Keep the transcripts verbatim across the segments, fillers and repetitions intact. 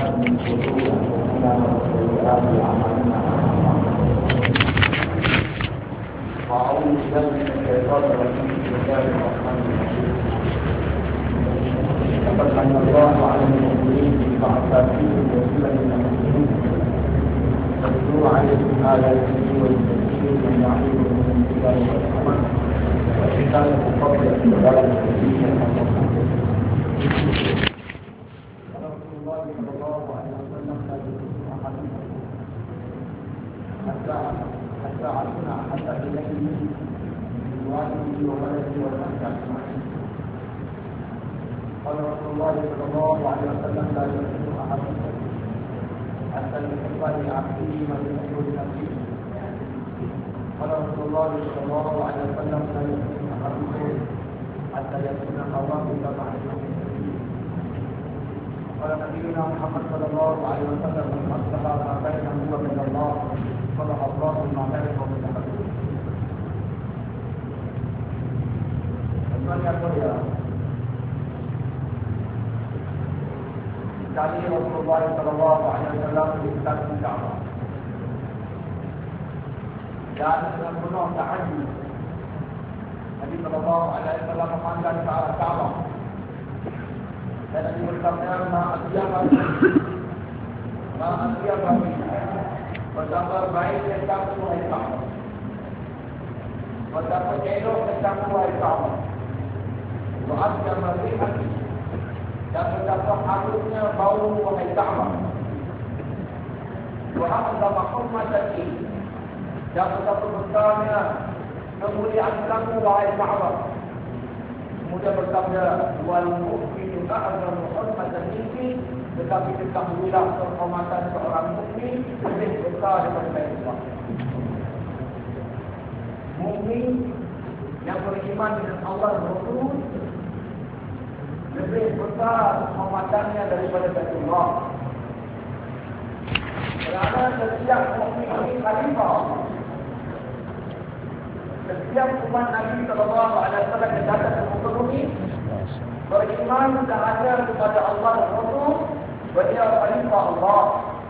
من شرور أنفسنا وسيئات أعمالنا وأعوذ بالله من الشيطان الرجيم بسم الله الرحمن الرحيم لقد من الله على المؤمنين بعث فيهم رسولا من أنفسهم يتلو عليهم آياته ويزكيهم ويعلمهم من الكتاب والحكمة وإن كانوا من قبل اعتبار الحديث المصطفى صلى الله عليه وسلم لا يكون أحدهم حتى حتى علمنا حتى إليه من والده وولده والناس أجمعين. قال رسول الله صلى الله عليه وسلم لا يكون أحدكم حتى يحب لعبده ما يحب لنفسه. قال رسول الله صلى الله عليه وسلم لا يكون أحدكم حتى يكون هواه تبعا لنفسه. قال نبينا محمد صلى الله عليه وسلم من أصلح ما بينه وبين الله صلح الله ما بينه وبين عبده. Tuan-tuan mulia, sekali Rasulullah sallallahu alaihi wasallam diikat di Kaabah dan dengan penuh tahajud Nabi sallallahu alaihi wasallam memandang ke arah Kaabah dan Nabi bersabda, "Ma'asiyah Ma'asiyah betapa baik tentang Tuhan Kaabah, betapa elok tentang Tuhan Kaabah, wa'asiyah ma'asiyah dan betapa harusnya bau wahai Kaabah, wa'asiyah ma'asiyah dan betapa besarnya kemuliaan kamu wahai Kaabah." Kemudian bersabda, "Wal mu'minu a'zamu hurmatan minni," tetapi ketahuilah kehormatan seorang mukmin lebih besar daripada Allah. Mukmin yang beriman dengan Allah dan Rasul lebih besar kehormatannya daripada Allah. Kerana setiap mukmin ini khalifah Allah. Setiap umat Nabi sallallahu alaihi wasallam yang datang ke muka bumi beriman dan ada kepada Allah dan Rasul, beliau khalifah Allah.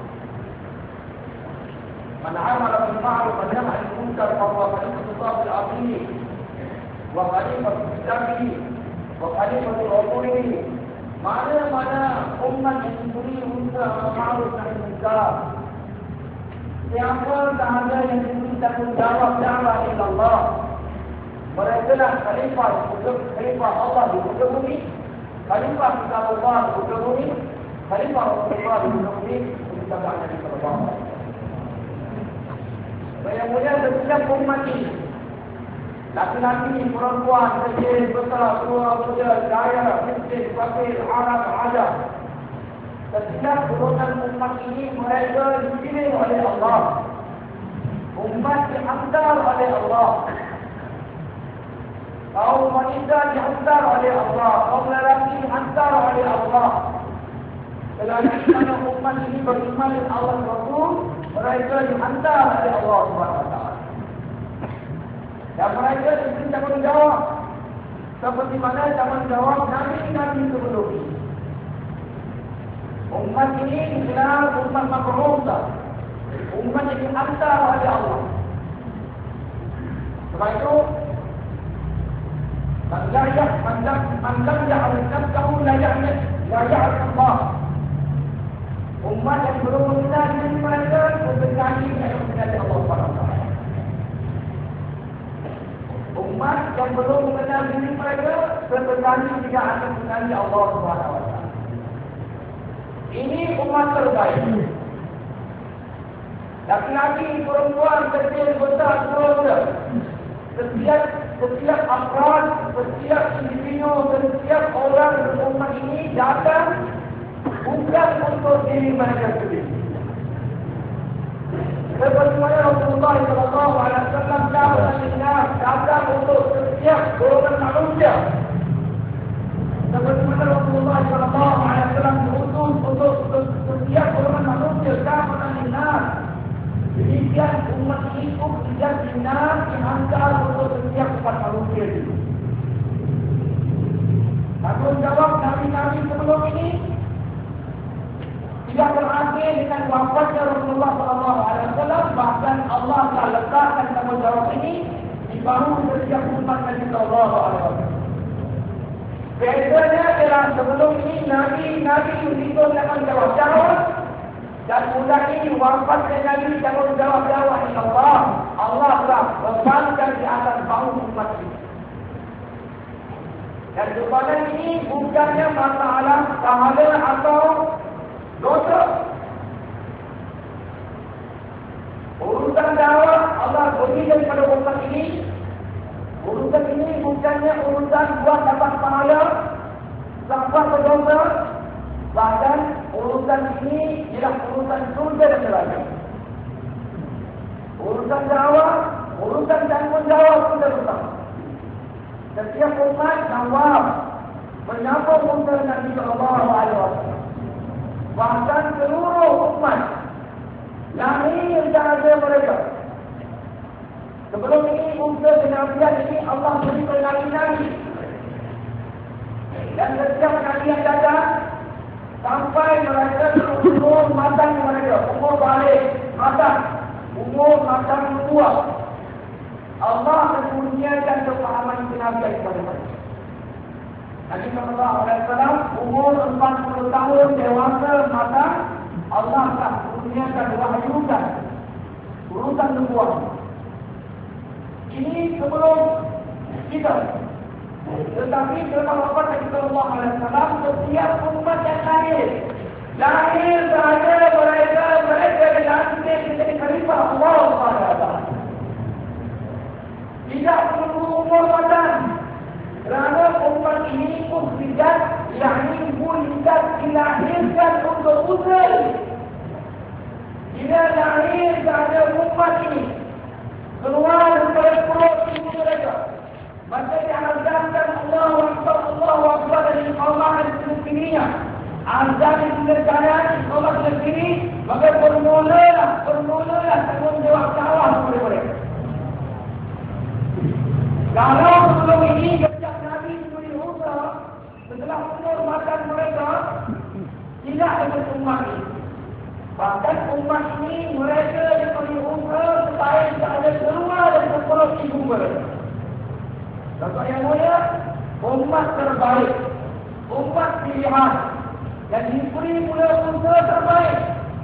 Man 'amala bil ma'ruf wa nahaa 'anil munkar fa huwa khalifah al-'azim wa khalifah al-kitabih wa khalifah al-rasulih. Mana-mana umat yang diberi unsur ma'ruf dan munkar, siapa sahaja yang diberi tanggungjawab dakwah ila Allah, mereka lah khalifah khalifah Allah di muka bumi, khalifah kitab Allah di muka bumi, khalifah Rasulullah di muka bumi. Kita baca di sallallahu alaihi wasallam. Mulia setiap umat ini, laki-laki, perempuan, kecil, besar, tua, muda, kaya, miskin, fakir, Arab, ajam, setiap golongan umat ini mereka dipilih oleh Allah. Umat dihantar oleh Allah. Kaum wanita dihantar oleh Allah. Kaum lelaki dihantar oleh Allah. Selama umat ini beriman dengan Allah dan Rasul, mereka dihantar oleh Allah Subhanahu Wa Taala. Dan mereka diberi tanggungjawab seperti mana tanggungjawab Nabi-Nabi sebelum ini. Umat ini digelar umat makrumah, umat yang dihantar oleh Allah. Sebab itu, man layak, man lam, man lam ya'rif nafsahu la ya'rif, la ya'rif Allah. Umat yang belum mengenal diri mereka, sebenarnya yang mengenal Allah Subhanahu Wa Taala. Umat yang belum mengenal diri mereka, sebenarnya tidak akan mengenal Allah Subhanahu Wa Taala. Ini umat terbaik. Laki-laki, perempuan, kecil, besar, tua, setiap setiap afrad, setiap individu, setiap orang di umat ini datang bukan untuk diri mereka sendiri. Seperti mana Rasulullah sallallahu alaihi wasallam datang untuk setiap golongan manusia. Seperti mana Rasulullah sallallahu alaihi wasallam diutus untuk setiap golongan manusia, kafatan linnas. Demikian umat ini tidak linnas dihantar untuk setiap umat manusia itu. Tanggungjawab Nabi-Nabi sebelum ini tidak wafatnya Rasulullah sallallahu alaihi wasallam, bahkan Allah telah letakkan tanggungjawab ini di bahu setiap umat Nabi sallallahu alaihi wasallam. Bedanya adalah sebelum ini Nabi-Nabi itu tanggungjawab dakwah, dan mudah ini wafatnya Nabi tanggungjawab dakwah insya Allah. Allah telah bebankan di atas bahu umat ini. Dan bebanan ini bukannya masalah pahala atau dosa. Urusan dakwah Allah berikan kepada umat ini. Urusan ini bukannya urusan buat dapat pahala, dapat berdosa. Bahkan urusan ini ialah urusan surga dan neraka. Urusan dakwah, urusan tanggungjawab kita bersama. Setiap umat jawab menyambung unsur Nabi sallallahu alaihi wasallam. Bahkan seluruh umat lahir daripada mereka. Sebelum ini unsur kenabian ini Allah beri kepada Nabi. Dan setiap Nabi yang datang sampai mereka umur matang mereka, umur balik matang, umur matang tua, Allah menurunkan kepahaman kenabian kepada mereka. Nabi sallallahu alaihi wasallam umur empat puluh tahun dewasa matang, Allah telah menurunkan wahyukan urusan nubuah. Ini sebelum kita. Tetapi setelah wafat Nabi sallallahu alaihi wasallam, setiap umat yang lahir, lahir sahaja mereka mereka dilantik menjadi khalifah Allah Subhanahu wa taala. Tidak menunggu umur matang. Kerana umat ini ukhrijat, yakni bulidat, dilahirkan untuk usul. Bila lahir sahaja umat ini, keluar daripada perut ibu mereka, maka diazamkan Allahu Akbar, Allahu Akbar dari Allah dan sendirinya. Azam itu berjalan, Allah sendiri, maka bermulalah, bermulalah tanggungjawab dakwah kepada mereka. Kalau sebelum ini sejak Nabi diberi usaha, setelah umur makan mereka, tidak dengan umat ini. Bahkan umat ini mereka diberi usaha supaya tidak ada keluar dari perut ibu mereka. Dapat yang mulia, umat terbaik, umat pilihan, yang diberi pula usaha terbaik,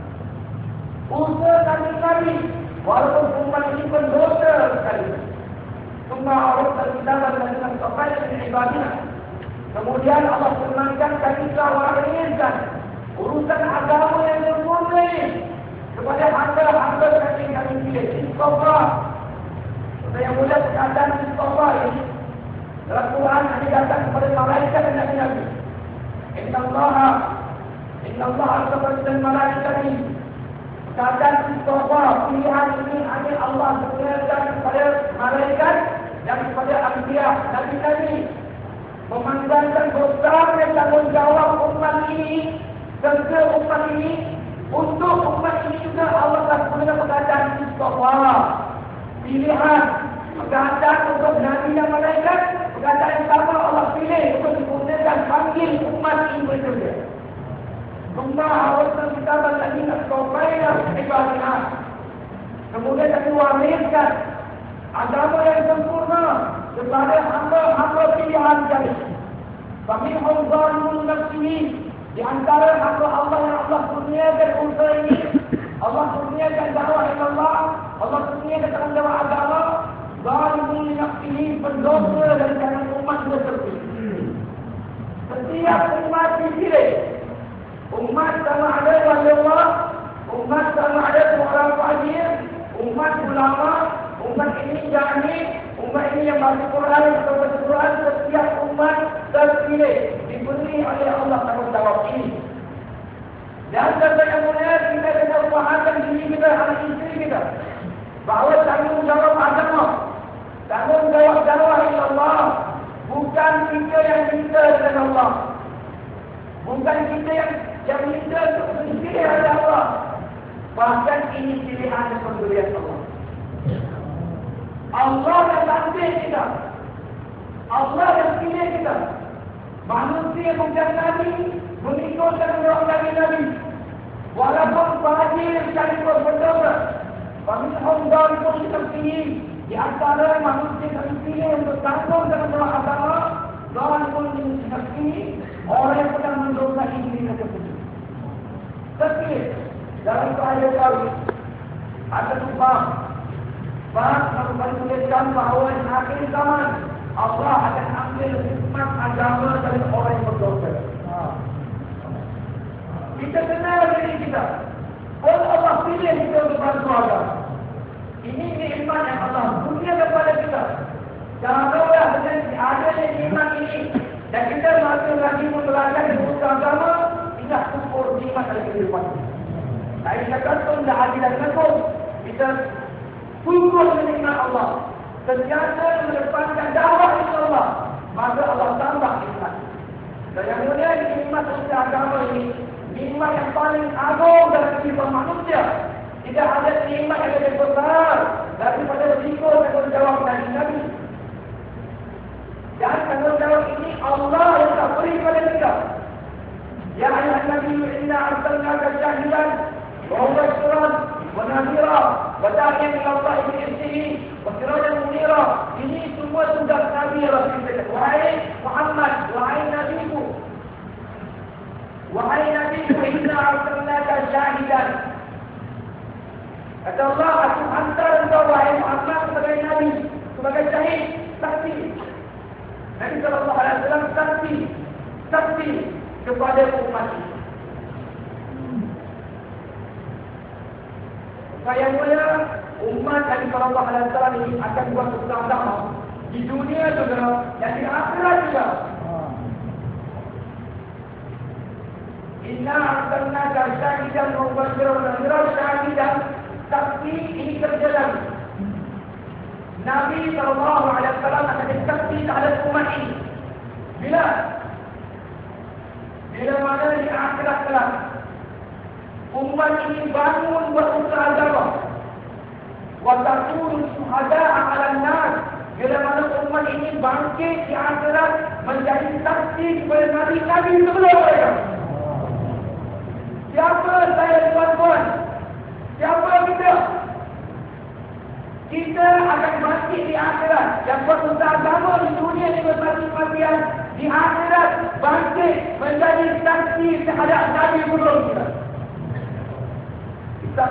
usaha Nabi-Nabi, walaupun umat ini berdosa sekali. Semua orang terdapat dengan sampai dengan ibadah. Kemudian Allah firmankan, kami telah wariskan urusan agama yang sempurna kepada hamba-hamba kami kami pilih. Istighfar. Yang mulia perkataan istighfar ini dalam Quran ini datang kepada malaikat dan Nabi-Nabi. Inna Allah Inna Allah al-Sabr malaikat ini. Perkataan istighfar pilihan ini hanya Allah sebenarkan kepada malaikat dan kepada anbiya Nabi-Nabi. Memandangkan besarnya tanggungjawab umat ini, serta umat ini, untuk umat ini juga Allah telah gunakan perkataan istighfar. Pilihan, perkataan untuk Nabi dan malaikat, perkataan yang sama Allah pilih untuk digunakan panggil umat ini berbeza. Semua harus kita lagi nak kau ibadah. Kemudian kami wariskan agama yang sempurna kepada hamba-hamba pilihan kami. Kami huzanul nafsi di antara hamba Allah yang Allah kurniakan usaha ini, Allah kurniakan dakwah Allah, Allah kurniakan tanggungjawab agama, zalimul nafsi, pendosa dari kalangan umat tersebut. Setiap umat dipilih, umat sama ada wali Allah, umat sama ada orang faqir, umat ulama, umat ini jahil, umat ini yang masuk Quran atau baca Quran, setiap umat terpilih diberi oleh Allah tanggungjawab ini. Dan yang mulia, kita kena fahamkan diri kita, anak isteri kita, bahawa tanggungjawab agama, tanggungjawab dakwah Allah, bukan kita yang minta dengan Allah, bukan kita yang yang minta untuk sendiri oleh Allah. Bahkan ini pilihan pemberian Allah. Allah yang lantik kita, Allah yang pilih kita. Manusia bukan Nabi, mengikutkan orang Nabi-Nabi. Walaupun bahagia Walaupun kita pilih di antara manusia yang dipilih untuk tanggung dengan dalam agama, walaupun kita pilih orang yang pernah mendosai diri tersebut. Tetapi dalam ayat kami ada sebab sebab Nabi tuliskan bahawa di akhir zaman Allah akan ambil hikmat agama dari orang yang berdosa. Kita kenal diri kita. Kalau Allah pilih kita untuk bantu agama, ini nikmat yang Allah berikan kepada kita. Janganlah dengan adanya nikmat ini dan kita masih lagi membelajar ilmu agama, tidak syukur nikmat dari kehidupan. Saya katakan dah adil dan betul. Kita syukur nikmat Allah. Sentiasa mendepankan dakwah kepada Allah, maka Allah tambah nikmat. Dan yang mulia nikmat usaha agama ini, nikmat yang paling agung dalam kehidupan manusia. Tidak ada nikmat yang lebih besar daripada risiko tanggungjawab dari Nabi. Dan tanggungjawab ini Allah yang tak beri kepada kita. Ya ayuhan Nabi, inna arsalnaka syahidan wa mubashiran wa nadhira wa da'iyan ila Allah bi'iznihi wa sirajan munira. Ini semua tugas Nabi Allah kita. Wahai Muhammad, wahai Nabiku, wahai Nabiku, inna arsalnaka syahidan. Kata Allah, aku hantar engkau wahai Muhammad sebagai Nabi, sebagai syahid, saksi. Nabi sallallahu alaihi wasallam saksi, saksi kepada umat ini. Saya mulia, umat Nabi sallallahu alaihi wasallam ini akan buat bersama di dunia juga dan di akhirat juga. Inna arsalnaka syahidan wa mubashiran wa nadhiran. Syahidan, saksi ini kerja lagi. Nabi sallallahu alaihi wasallam akan saksi terhadap umat ini. Bila? Bila mana di akhirat kelak umat ini bangun berusaha agama, wa takunu syuhada'a 'alan nas. Bila mana umat ini bangkit di akhirat menjadi saksi kepada nabi-nabi sebelum mereka. Siapa saya tuan-tuan? Siapa kita? Kita akan mati di akhirat. Yang berusaha agama di dunia ini bermati-matian, di akhirat bangkit menjadi saksi terhadap Nabi sebelum kita. Kita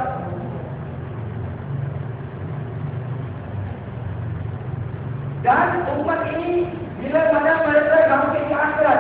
dan umat ini bila mana mereka bangkit di akhirat,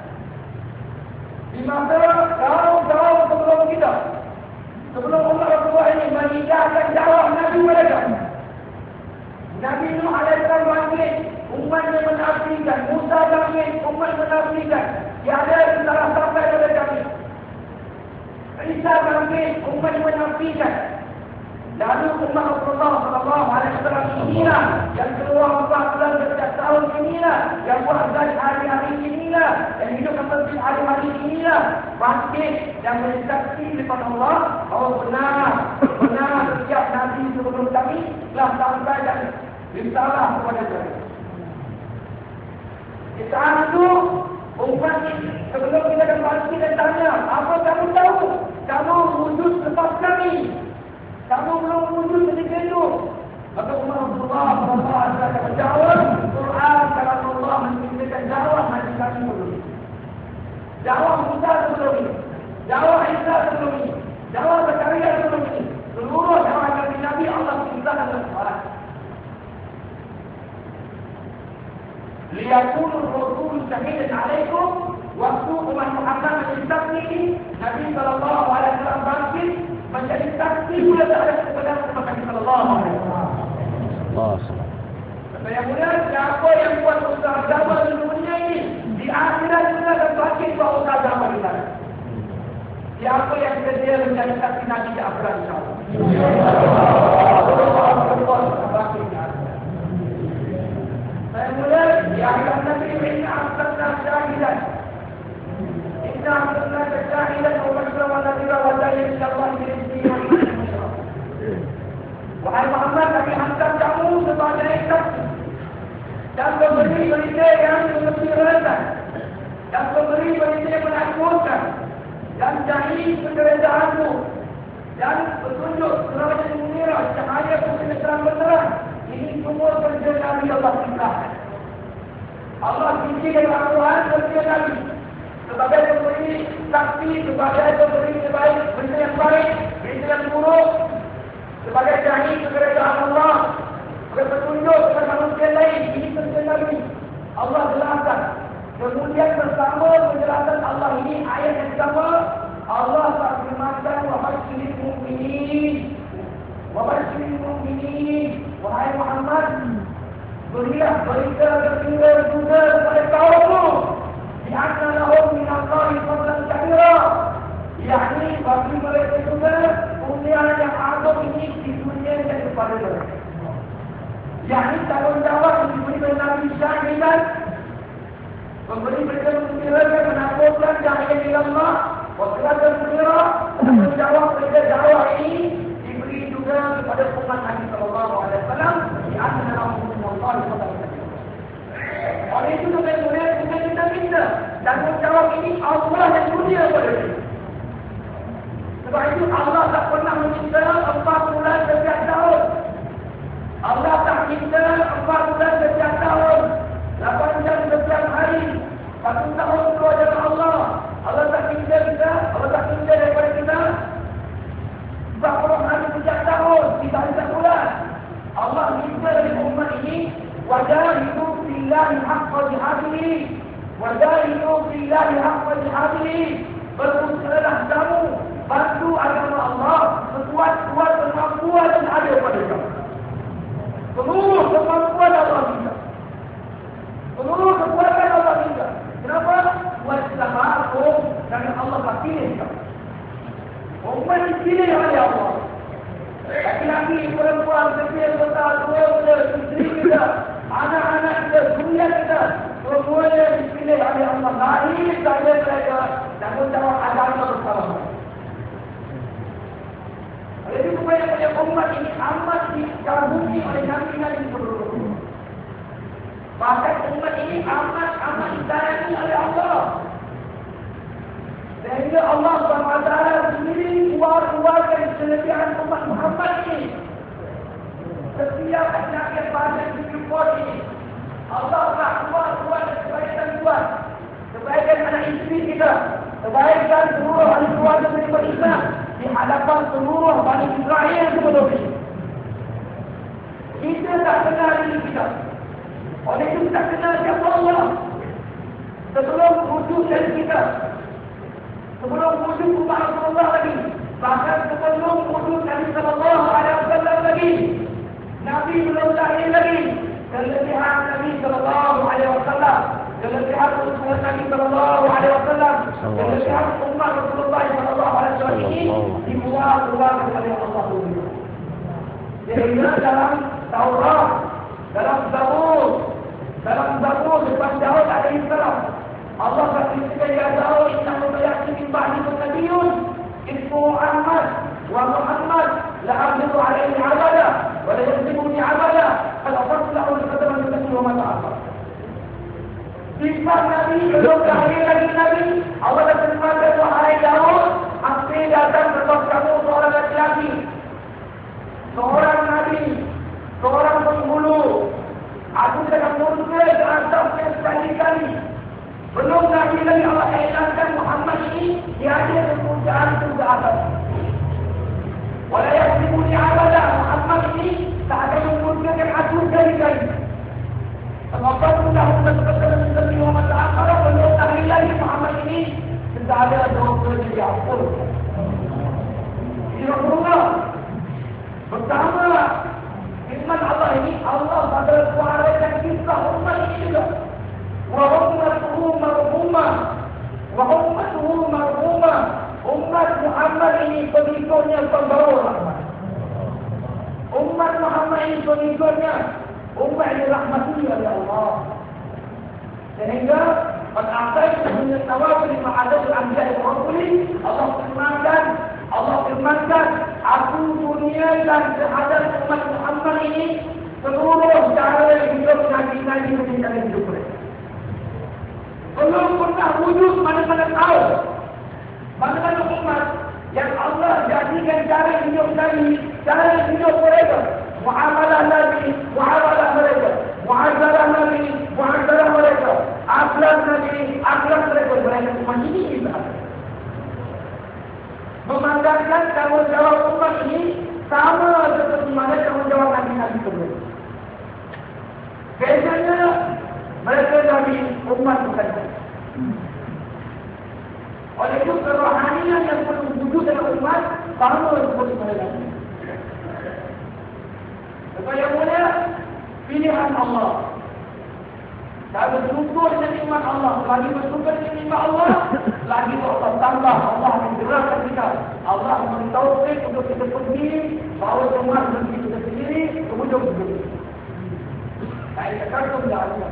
di masa jauh-jauh sebelum kita, sebelum Allah Rasulullah ini meninggalkan dakwah Nabi mereka, Nabi Nuh alaihissalam bangkit, umatnya menafikan. Musa bangkit, umat menafikan. Tiada salah sampai kepada kami. Isa bangkit, umat menafikan. Lalu umat Rasulullah sallallahu alaihi wasallam inilah yang keluar empat bulan setiap tahun inilah, yang buat zat hari-hari inilah, yang hidup seperti hari-hari inilah, bangkit dan bersaksi di depan Allah bahawa benar, benar setiap Nabi sebelum kami telah sampai dan risalah kepada kami. Di saat itu umat ini sebelum kita akan bangkit dan tanya, apa kamu tahu? Kamu wujud lepas kami. Kamu belum wujud ketika itu. Maka Umar Rasulullah sallallahu alaihi wasallam menjawab, Quran kalam Allah menciptakan dakwah Nabi kami sebelum ini. Dakwah Musa sebelum ini. Dakwah Isa sebelum ini. Dakwah Zakaria sebelum ini. Seluruh dakwah Nabi Allah ciptakan dalam Quran. Liyakunu Rasul syahidan alaikum. Waktu umat Muhammad menjadi saksi, Nabi sallallahu alaihi wasallam bangkit menjadi saksi pula terhadap kebenaran Nabi sallallahu alaihi wasallam. Allah. Saya mulia, siapa yang buat usaha agama di dunia ini, di akhirat juga akan bangkit buat usaha agama di sana. Siapa yang sedia menjadi saksi Nabi di akhirat insyaallah. Saya mulia, di akhirat Nabi ini akan syahidan. Inna arsalnaka syahidan wa mubashiran wa nadhira wa da'iyan ila Allah bi'iznihi wa sirajan. Wahai Muhammad, kami hantar kamu sebagai saksi dan memberi berita yang mengembirakan dan memberi berita yang menakutkan dan jahit penderedaanmu dan petunjuk serajan mengira cahaya putih terang benderang. Ini semua kerja Nabi Allah Taala. Allah berikan Al-Quran kerja Nabi sebagai pemberi saksi, sebagai pemberi terbaik, berita yang baik, berita yang buruk, sebagai syahid kekerajaan Allah, sebagai petunjuk kepada manusia lain. Ini kerja Nabi. Allah jelaskan. Kemudian bersama penjelasan Allah ini ayat yang pertama, Allah tak firmankan wabashiril mu'minin, wabashiril mu'minin, wahai Muhammad, berilah berita gembira juga kepada kaummu, bi'anna lahum minallahi fadlan kabira, yakni bagi mereka juga kurnia yang agung ini di dunia dan kepada mereka. Yakni tanggungjawab diberikan Nabi syahidan, memberi berita gembira dan menakutkan cahaya di Allah. Waktu gembira, tanggungjawab berita dakwah ini diberi juga kepada umat Nabi sallallahu alaihi wasallam, bi'anna lahum minallahi fadlan kabira. Oleh itu kemudian kita kita minta tanggungjawab ini Allah yang dunia pada kita. Sebab itu Allah tak pernah meminta empat bulan setiap tahun. Allah tak minta empat bulan setiap tahun, lapan jam setiap hari, satu tahun dua jam Allah. Allah tak minta kita, Allah tak minta daripada kita empat puluh hari setiap tahun, tiga hari setiap bulan. Allah minta dari umat ini, wajahidu billahi haqqa jihadihi, wajahidu billahi haqqa jihadihi, berusahalah kamu bantu agama Allah sekuat-kuat kemampuan yang ada pada kamu. Seluruh kemampuan Allah minta, seluruh kekuatan Allah minta. Kenapa? Wassalamualaikum, kerana Allah tak pilih kamu. Umat dipilih oleh Allah. Laki-laki, perempuan, kecil, besar, tua, muda, isteri kita, anak-anak kita, dunia kita, semuanya dipilih oleh Allah. Lahir saja mereka tanggungjawab agama bersama. Oleh itu supaya umat ini amat dikagumi oleh Nabi-Nabi sebelumnya. Bahkan umat ini amat-amat disayangi oleh Allah. Sehingga Allah subhanahu wa taala sendiri keluar-keluarkan kelebihan umat Muhammad ini. Setiap penyakit badan di hidup ini, Allah telah keluar-keluarkan kebaikan Tuhan, kebaikan anak isteri kita, kebaikan seluruh ahli keluarga beriman Islam di hadapan seluruh Bani Israel sebelum ini. Kita tak kenal diri kita. Oleh itu kita kenal siapa Allah sebelum wujud dari kita, sebelum wujud umat Rasulullah lagi, bahkan sebelum wujud Nabi sallallahu alaihi wasallam lagi. Nabi belum lahir lagi. Kelebihan Nabi sallallahu alaihi wasallam, kelebihan umat Nabi sallallahu alaihi wasallam, kelebihan umat Rasulullah sallallahu alaihi wasallam ini dibuat-buat oleh Allah dulu. Sehingga dalam Taurat, dalam Zabur, dalam Zabur depan Daud alaihi salam, Allah berfirman, ya Daud, innahu sayati min ba'di nabiyyun ismuhu Ahmad wa Muhammad la a'budu alaihi 'abada wa la yasbuni 'abada qad afslahu al-qadama min wa ma ta'ala. Sifat Nabi belum lahir lagi Nabi, Allah berfirman, wahai Daud, aku datang kepada kamu seorang laki-laki, seorang Nabi, seorang penghulu. Aku sedang murka ke atasnya sekali-kali. Belum lagi lagi Allah elankan Muhammad ini, dia ada kemujaan itu ke atas. Walau yang dipunya abadah, Muhammad ini tak akan memurkakan aku sekali-kali. Sebab sudah betul-betul menjadi Muhammad Ta'ala, belum lagi lagi Muhammad ini tidak ada dosa di ampun. Ini Rasulullah pertama firman Allah ini, Allah pada suarakan kisah umat ini juga. Wa ummatuhu marhumah, wa ummatuhu marhumah. Umat Muhammad ini pengikutnya pembawa rahmat. Umat Muhammad ini pengikutnya umat yang dirahmati oleh Allah. Sehingga pada akhir dunia tawaf di ma'adab al-anbiya al-rasuli, Allah firmankan, Allah firmankan, aku dunia dan terhadap umat Muhammad ini seluruh cara hidup Nabi-Nabi menjadi hidup mereka. Belum pernah wujud mana-mana tahu, mana-mana umat yang Allah jadi perhatikan cara hidup Nabi, cara hidup mereka, muamalah Nabi, muamalah mereka, muazalah Nabi, muazalah mereka, akhlak Nabi, akhlak mereka. Mereka cuma ini kita memandangkan tanggungjawab umat ini sama seperti mana tanggungjawab Nabi-Nabi sebelum. Biasanya mereka Nabi umat bukan. Oleh itu kerohanian yang perlu wujud dalam umat sama seperti mereka. Sebab yang mulia pilihan Allah. Kalau bersyukur dengan nikmat Allah, lagi bersyukur dengan nikmat Allah, lagi Allah tambah, Allah menggerakkan kita. Allah memberitahu untuk kita pergi, bawa rumah dan kita sendiri, kemudian begitu. Saya katakan tidak ada.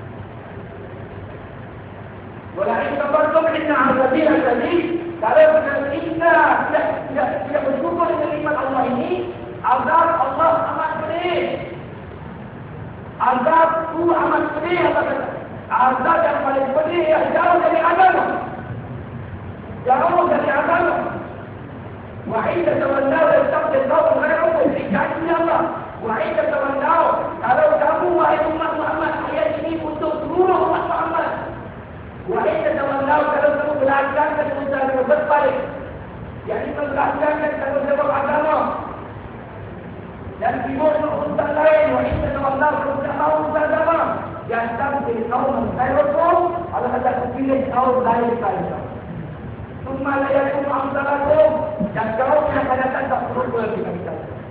Walaupun kabarkan inna azabila tadi, kalau kita tidak tidak tidak bersyukur dengan nikmat Allah ini, azab Allah amat pedih. Azab itu amat pedih. Azab yang paling pedih yang jauh dari agama, jauh dari agama. Wahida tawallau yastabdil qawman ghayrakum fi Allah. Wahida tawallau, kalau kamu wahai umat Muhammad, ayat ini untuk seluruh umat Muhammad. Wahida tawallau, kalau kamu belakangkan usaha berbalik, yang itu belakangkan tanggungjawab agama dan timur urusan lain, wahida tawallau, kalau tidak mau usaha agama, yang tabdil qawman ghayrakum, Allah akan pilih kaum lain saja. Semua layakum amsalakum, dan kaum yang akan datang tak perlu dengan kita.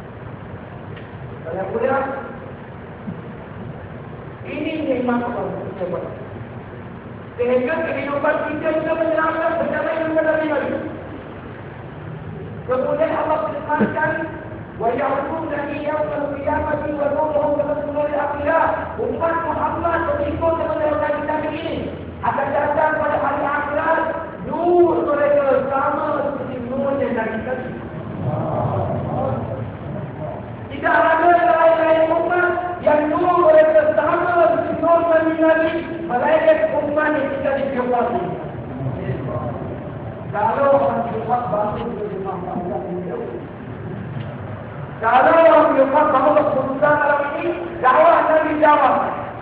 Saya mulia, ini nikmat Allah. Sehingga kehidupan kita juga menyerangkan bersama yang benar-benar. Kemudian Allah firmankan, wa ya'uduna yawmal qiyamati wa nuruhum kama al-akhirah. Umat Muhammad berikut kepada kita ini akan datang pada hari akhirat, nur mereka sama seperti nur yang dari tadi. Tidak ada lain-lain umat yang nur mereka sama seperti nur dari Nabi, malaikat umat yang tidak dikewali. Kalau orang Jumat bangun berjemaah pada beliau, kalau orang Jumat bangun berusaha malam ini, dakwah Nabi jawab.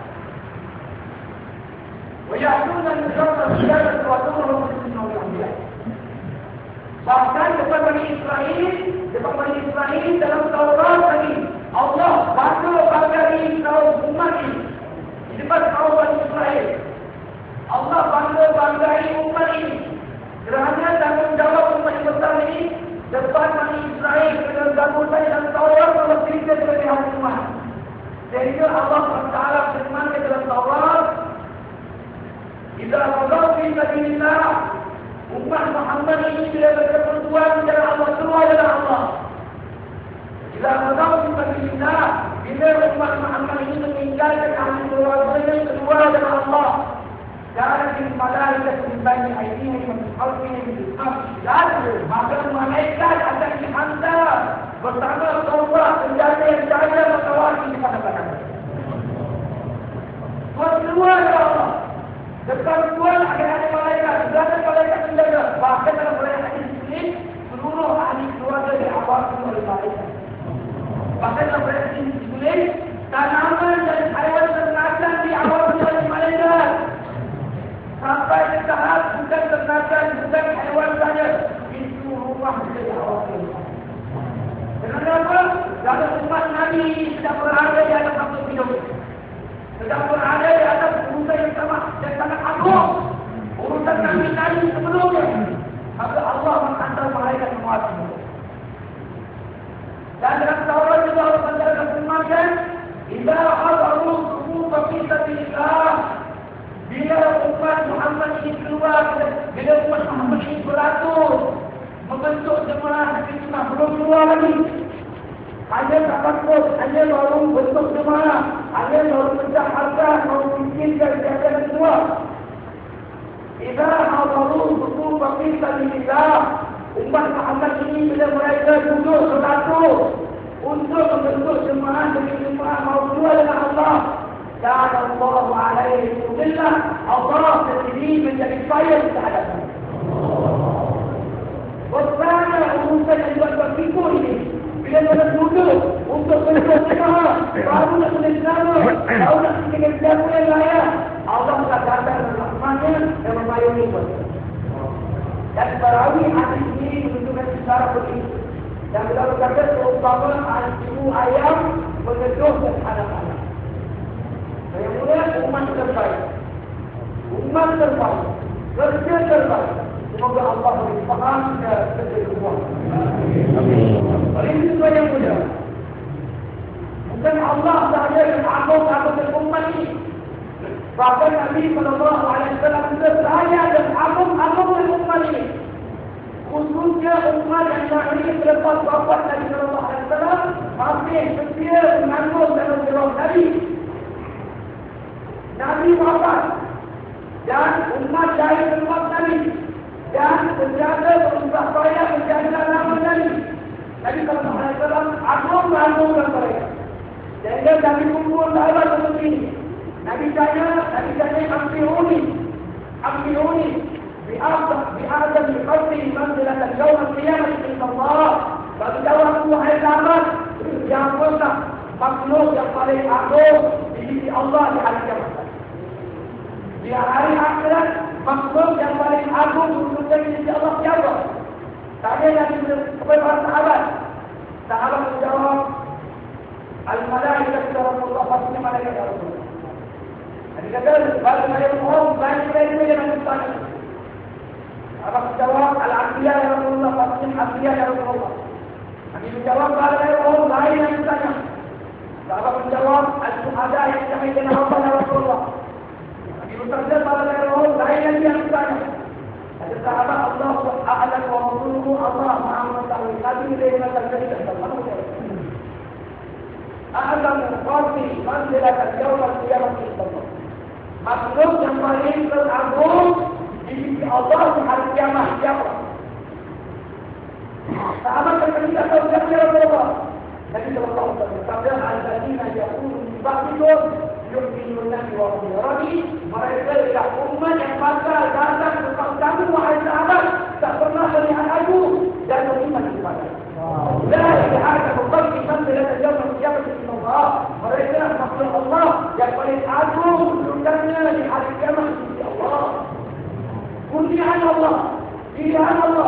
Wajahnya menjawab segala sesuatu orang Islam yang dia. Bahkan depan Bani Israel, depan Bani Israel dalam Taurat tadi, Allah bangga-banggai kaum umat ini. Di depan kaum Bani Israel, Allah bangga-banggai umat ini. Kerana tanggungjawab umat besar ini depan Bani Israel dengan gabungan dalam Taurat Allah cerita sebagai hal umat. Sehingga Allah Taala firman dalam Taurat, "Idza qadaw fi sabilillah," umat Muhammad ini bila berperjuang jalan Allah, semua jalan Allah. Idza qadaw fi sabilillah, bila umat Muhammad ini meninggalkan ahli keluarganya kedua jalan Allah, dan di malaikat di bani aidihim wa khalfihim bil afdal, maka malaikat akan dihantar bersama Taurat senjata yang jaya bertawaki kepada mereka. Kedua jalan Allah. Depan tuan akan ada malaikat, belakang malaikat menjaga. Bahkan dalam malaikat ini, seluruh ahli keluarga diawasi oleh malaikat. Bahkan dalam malaikat ini, tanaman dan haiwan ternakan diawasi oleh malaikat. Sampai ke tahap bukan ternakan, bukan haiwan saja, itu rumah diawasi oleh malaikat. Kenapa? Kalau umat Nabi tidak berada di atas satu hidup, sedang berada di atas urusan yang sama dan sangat agung, urusan kami tadi sebelumnya, maka Allah menghantar malaikat menguasai. Dan dalam Taurat juga Allah Taala firmankan, "Idza hadaru sufufa fi sabilillah," bila umat Muhammad ini keluar, bila umat Muhammad ini beratur membentuk jemaah itu belum keluar lagi. Hanya tak takut, hanya baru bentuk jemaah, hanya baru pecah harga, baru fikirkan jalan semua. Idza hadaru sufufa fi sabilillah, umat Muhammad ini bila mereka duduk bersatu untuk membentuk jemaah demi jemaah mau keluar dengan Allah, dan Allah alaihi billah, Allah sendiri menjadi fire terhadap mereka. Bersama urusan yang dibuat ilmu ini. Bila kita duduk untuk berusaha, baru nak tulis nama, baru nak tinggal siapa yang layak. Allah tak datang dengan rahmatnya dan memayungi pun. Dan Tarawih hadis ini menunjukkan secara begitu. Dan bila berkata seumpama ibu ayam mengeduh dan anak-anak. Yang mulia umat terbaik. Umat terbaik. Kerja terbaik. Semoga Allah beri faham dan kerja semua. Amin. Oleh itu yang mulia. Bukan Allah sahaja yang agung-agung umat ini. Bahkan Nabi sallallahu alaihi wasallam sudah saya dan agung-agung umat ini. Khususnya umat yang lahir selepas wafat Nabi sallallahu alaihi wasallam masih setia mengandung dalam jiwa Nabi. Nabi wafat dan umat dari tempat Nabi dan menjaga berusaha payah menjaga nama Nabi. Nabi sallallahu alaihi wasallam agung-agungkan mereka. Sehingga Nabi kumpul sahabat seperti ini. Nabi tanya, Nabi tanya Ambiuni, Ambiuni, bi'adam, bi'adam, bi'adam, manzilatan yawm al-qiyamah inda Allah. Bagi jawab wahai sahabat, yang pernah makhluk yang paling agung di sisi Allah di hari kiamat. Di hari akhirat, makhluk yang paling agung untuk di sisi Allah siapa? Tanya Nabi kepada para sahabat. Sahabat menjawab, Al-Malaikah Rasulullah, pasti malaikat Rasulullah. Nabi kata, bagi malaikat Allah, banyak mereka yang bertanya. Sahabat menjawab, Al-Anbiya Rasulullah, pasti Anbiya Rasulullah. Nabi menjawab, bagi malaikat Allah, banyak yang bertanya. Sahabat menjawab, Al-Suhada yang kami kenal Allah Rasulullah. Nabi berkata, bagi malaikat Allah, banyak yang bertanya. Ada sahabat Allah A'lam wa Rasuluhu Allah Maha mengetahui. Nabi tidak terjadi dalam A'lam qarni manzilatan yawm al-qiyamah inda Allah. Makhluk yang paling teragung di sisi Allah di hari kiamat siapa? Sahabat terkena tahu siapa Rasulullah. Nabi sallallahu alaihi wasallam bersabda, "Al-ladzina yaqulu min ba'dikum yu'minuna wa hum yaradi." Mereka ialah umat yang bakal datang selepas kamu wahai sahabat tak pernah melihat aku dan beriman kepada. La ilaha illallah manzilat yawm al-qiyamah inda Allah. Mereka makhluk Allah yang paling agung kedudukannya di hari kiamat di sisi Allah. Kurniaan Allah, pilihan Allah.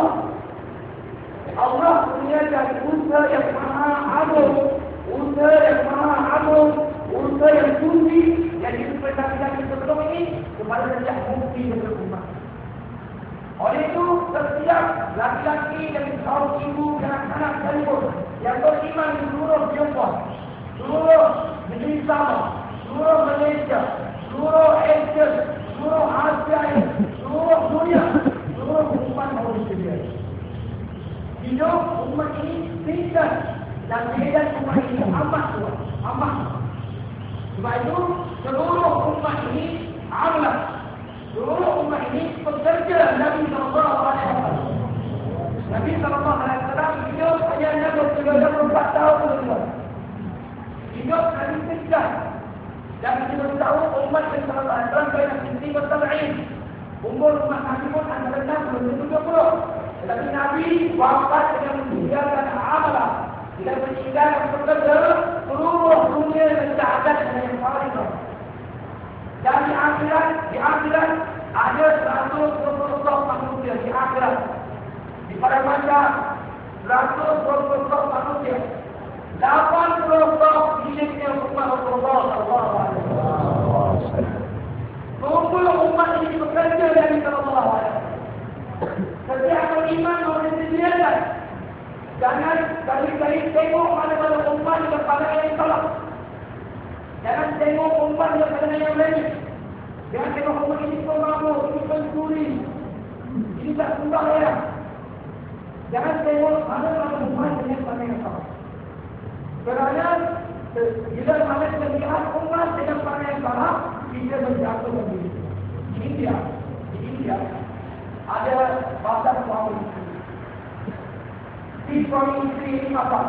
Allah kurniakan usaha yang maha agung, usaha yang maha agung, usaha yang suci yang diperintahkan sebelum ini kepada setiap mukti dan umat. Oleh itu, setiap laki-laki dan kaum ibu dan anak-anak sekalipun yang beriman di seluruh Tiongkok, seluruh negeri Sabah, seluruh Malaysia, seluruh Asia, seluruh Asia, seluruh dunia, seluruh umat manusia. Hidup umat ini tinggal dan medan umat ini amat kuat, amat. Sebab itu seluruh umat ini amat. Seluruh umat ini pekerja Nabi sallallahu alaihi wasallam. Nabi sallallahu alaihi wasallam hidup hanya tiga puluh empat tahun. Hidup Nabi tinggal dan kita tahu umat Nabi sallallahu alaihi wasallam banyak sisi bertabi'in. Umur umat Nabi pun antara enam hingga tujuh puluh. Tetapi Nabi wafat dengan meninggalkan amalan, dengan meninggalkan pekerja seluruh dunia dan syahadat yang paling besar. Dan di akhirat, di akhirat ada seratus dua puluh manusia di akhirat. Di pada masa seratus dua puluh manusia, lapan puluh miliknya umat Rasulullah sallallahu alaihi wasallam. Semua umat ini bekerja dari sallallahu alaihi wasallam. Setiap beriman harus disediakan. Jangan kali-kali tengok mana-mana umat dengan pandangan yang salah. Jangan tengok umat dengan pandangan yang lain. Jangan tengok umat ini pengamuk, ini pencuri, ini tak sembahyang. Jangan tengok mana-mana umat dengan pandangan yang salah. Kerana bila mana kita lihat umat dengan pandangan yang salah, kita menjatuhkan diri. Di India, di India ada pasar suami istri. Si suami istri ini pasar.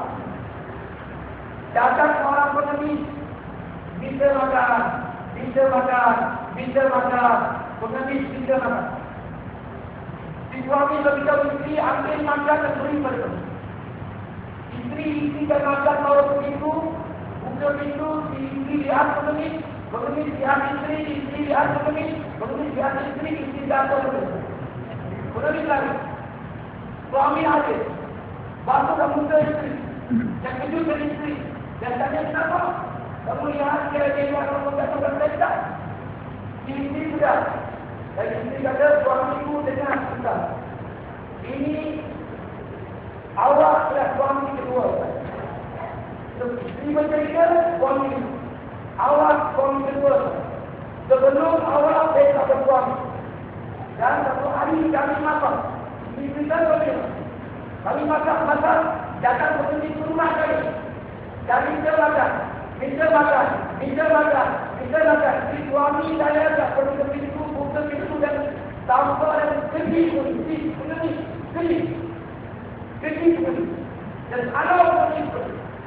Datang orang pengemis, bisa makan, bisa makan, bisa makan, pengemis bisa makan. Si suami beritahu istri ambil makan dan beri pada pengemis. Isteri isteri makan baru pintu, buka pintu, si isteri lihat mengemis, mengemis lihat isteri, isteri lihat mengemis, mengemis lihat isteri, isteri jatuh mengemis. Mengemis lagi. Suami ada, basuh dan muka isteri, yang kejutkan isteri, dan tanya kenapa? Kamu lihat kira-kira kamu jatuhkan mereka. Isteri sudah, dan isteri kata suamiku dengar sudah. Ini awak adalah suami kedua. Isteri bercerita, suami. Awak suami kedua. Sebelum awak saya tak bersuami. Dan satu hari kami makan. Isteri kita suami. Kami makan-makan, datang berhenti ke rumah kami. Dan minta makan. Minta makan. Minta makan. Minta makan. Si suami saya tak pergi ke pintu, buka pintu dan tanpa dan keji pun. Si pengemis. Keji. Keji pun. Dan anak keji pun.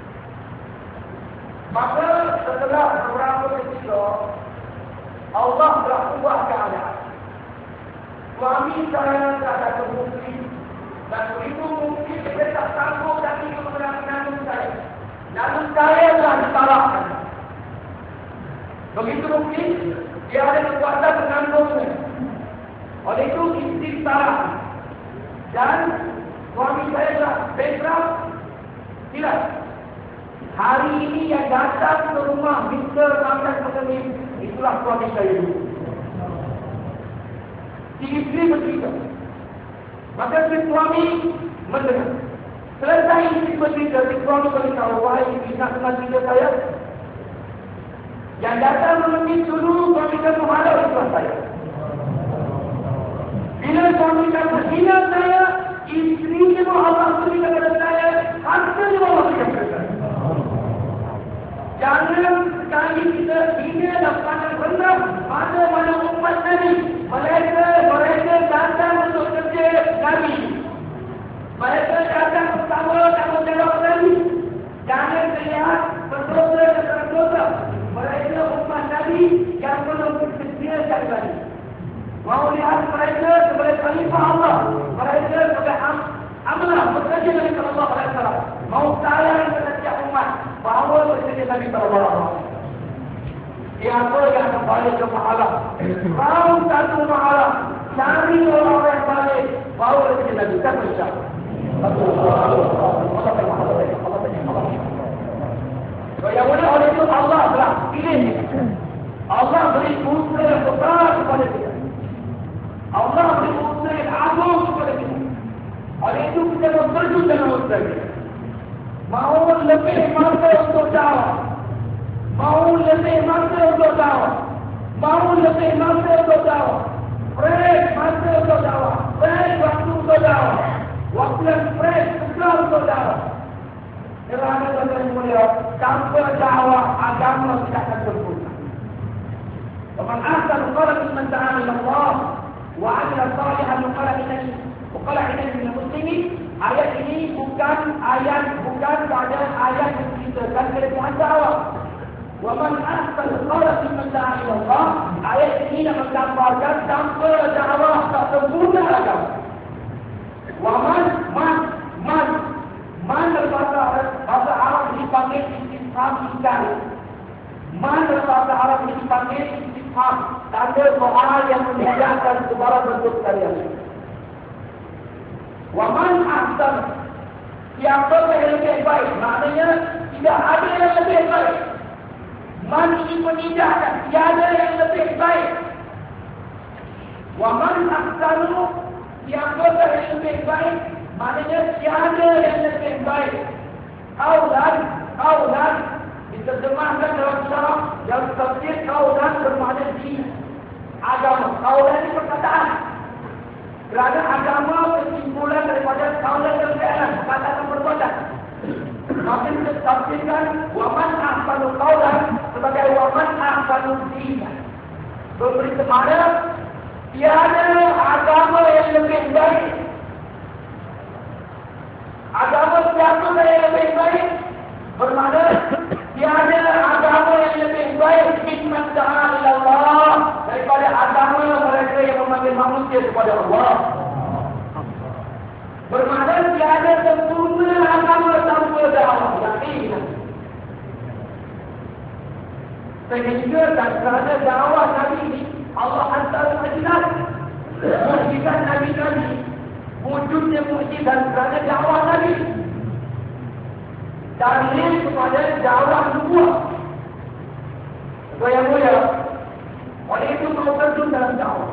Maka setelah beberapa ketika, Allah telah ubah keadaan. Suami saya tak ada kemungkinan. Dan begitu mungkin saya tak sanggup lagi kepada namun saya. Namun saya telah disalahkan. Begitu mungkin dia ada kekuatan mengandungnya. Oleh itu isteri salah. Dan suami saya telah bankrupt. Tidak. Hari ini yang datang ke rumah minta makan mengemis, itulah suami saya dulu. Si isteri bercerita. Maka si suami mendengar. Selesai isteri bercerita, si suami beritahu, wahai isteri nak dengar cerita saya. Yang datang mengemis dulu, suami kamu malu dengan saya. Bila suami kamu hina saya, isteri semua Allah berikan kepada saya, harta semua Allah berikan kepada saya. Jangan sekali kita hina dan pandang rendah mana-mana umat Nabi. Mereka, mereka datang untuk kerja Nabi. Mereka datang bersama tanggungjawab Nabi. Jangan lihat berdosa dan berdosa. Mereka umat Nabi yang belum disediakan lagi. Mau lihat mereka sebagai khalifah Allah. Mereka sebagai am amalah bekerja Nabi sallallahu alaihi wasallam. Mau sayang kepada setiap umat bahawa bekerja Nabi sallallahu alaihi wasallam. Siapa yang kembali ke pahala? Kau satu pahala. Cari orang yang balik. Bahawa bekerja Nabi. Kita bersyarat. Yang mana oleh itu Allah telah pilih. Allah beri usaha yang besar kepada kita. Allah beri usaha yang agung kepada kita. Oleh itu kita berjumpa dengan usaha kita. Mau lebih masa untuk dakwah. Mau lebih masa untuk dakwah. Mau lebih masa untuk dakwah. Fresh masa untuk dakwah. Fresh waktu untuk dakwah. Waktu yang fresh segala untuk dakwah. Kerana tuan-tuan mulia, tanpa dakwah agama tidak akan sempurna. ومن أحسن قال من دعا إلى الله وعمل صالحا وقال إنني وقال إنني من المسلمين. Ayat ini bukan ayat bukan pada ayat yang diceritakan kepada dakwah. ومن أحسن قال من دعا إلى الله. Ayat ini nak menggambarkan tanpa dakwah tak sempurna agama. ومن man man man bahasa bahasa Arab dipanggil istifham inkari. Man bahasa Arab dipanggil istifham, tanda soal yang menunjukkan sebarang bentuk kalian. Waman ahsan, siapa yang lebih baik? Maknanya tidak ada yang lebih baik. Man ini menidakkan tiada yang lebih baik. Waman ahsanu, siapa yang lebih baik? Maknanya tiada yang lebih baik. Kaulan, kaulan diterjemahkan dalam syarah yang tafsir kaulan bermakna di agama. Kaulan ini perkataan. Kerana agama kesimpulan daripada kaulan dan fi'lan, perkataan dan perbuatan. Maka kita tafsirkan waman ahsanu kaulan sebagai waman ahsanu dinan. Memberi kepada tiada agama yang lebih baik. Agama siapa yang lebih baik? Bermakna tiada agama yang lebih baik hikmat ta'ala Allah daripada agama mereka yang memanggil manusia kepada Allah. Bermakna tiada sempurna agama tanpa Sehingga dan kerana dakwah Nabi ini, Allah hantar mukjizat. Mukjizat Nabi Nabi. Wujudnya mukjizat kerana dakwah Nabi. Dalil kepada dakwah nubuah. Tuan yang mulia, oleh itu mau terjun dalam dakwah.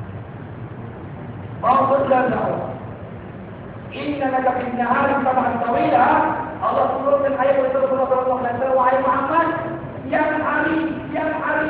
Mau terjun dalam dakwah. Inna laka fil nahari sab'an tawila. Allah turunkan ayat kepada Rasulullah sallallahu alaihi wasallam, wahai Muhammad, siang hari, siang hari,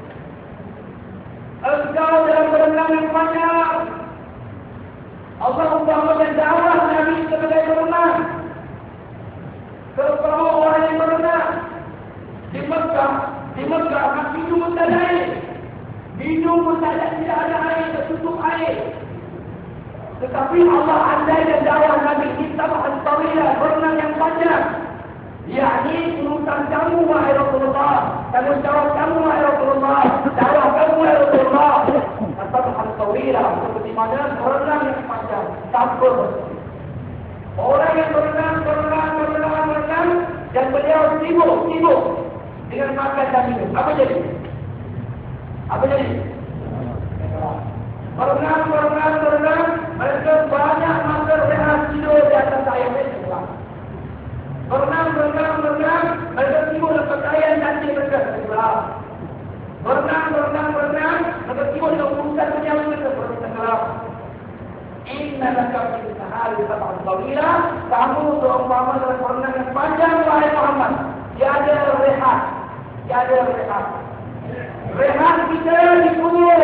engkau dalam berenang yang panjang. Allah umpamakan dakwah Nabi sebagai berenang. Terutama orang yang berenang di Mekah, di Mekah masih minum tak ada air, minum pun tak ada, tidak ada air, tertutup air. Tetapi Allah andaikan dakwah Nabi kita al-tawilah, berenang yang panjang, yakni urusan kamu wahai Rasulullah, tanggungjawab kamu wahai Rasulullah, dakwah kamu wahai Rasulullah, atau al-tawilah, seperti mana berenang yang panjang, takut. Orang yang berenang, berenang, berenang, berenang, dan beliau sibuk, sibuk dengan makan dan minum. Apa jadi? Apa jadi? Berenang, berenang, berenang, mereka banyak masa rehat tidur di atas air mereka. Berenang, berenang, berenang, mereka sibuk dengan pakaian cantik mereka. Berenang, berenang, berenang, mereka sibuk dengan urusan dunia mereka. Berenang. Inna laka fil nahari sab'an tawila. Kamu seumpama dalam berenang yang panjang wahai Muhammad. Tiada rehat, tiada rehat. Rehat kita di kubur.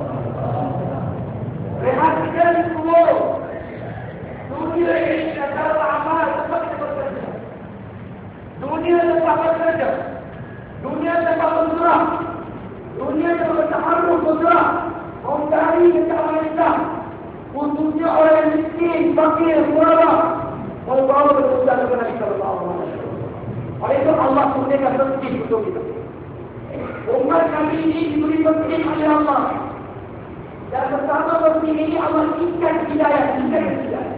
Rehat kita di kubur. Dunia ini adalah amal tempat kita bekerja. Dunia tempat bekerja. Dunia tempat bergerak. Dunia tempat taharruf bergerak. Mencari kecaman Islam. Khususnya orang yang miskin, fakir, murah, membawa berusaha kepada Nabi sallallahu alaihi wasallam. Oleh itu Allah kurniakan rezeki untuk kita. Umat Nabi ini diberi rezeki oleh Allah. Dan bersama rezeki ini Allah ikat hidayah, ikat hidayah.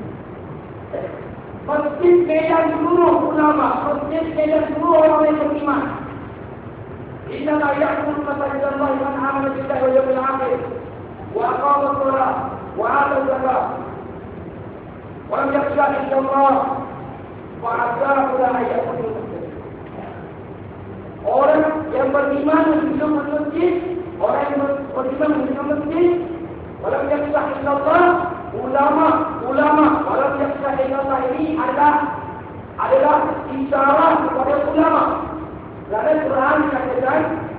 Masjid medan seluruh ulama, masjid medan seluruh orang yang beriman. Inna la ya'muru masajid Allah man amana billahi wal yawmil akhir wa aqama as-salah وآتى الزكاة ولم يخشى إلا الله فعساه لا يأخذ المسجد. Orang yang beriman hidup di masjid, orang yang beriman hidup di masjid, walam yakhsha illa Allah, ulama, ulama, walam yakhsha illa Allah ini adalah adalah isyarat kepada ulama. Kerana Quran dikatakan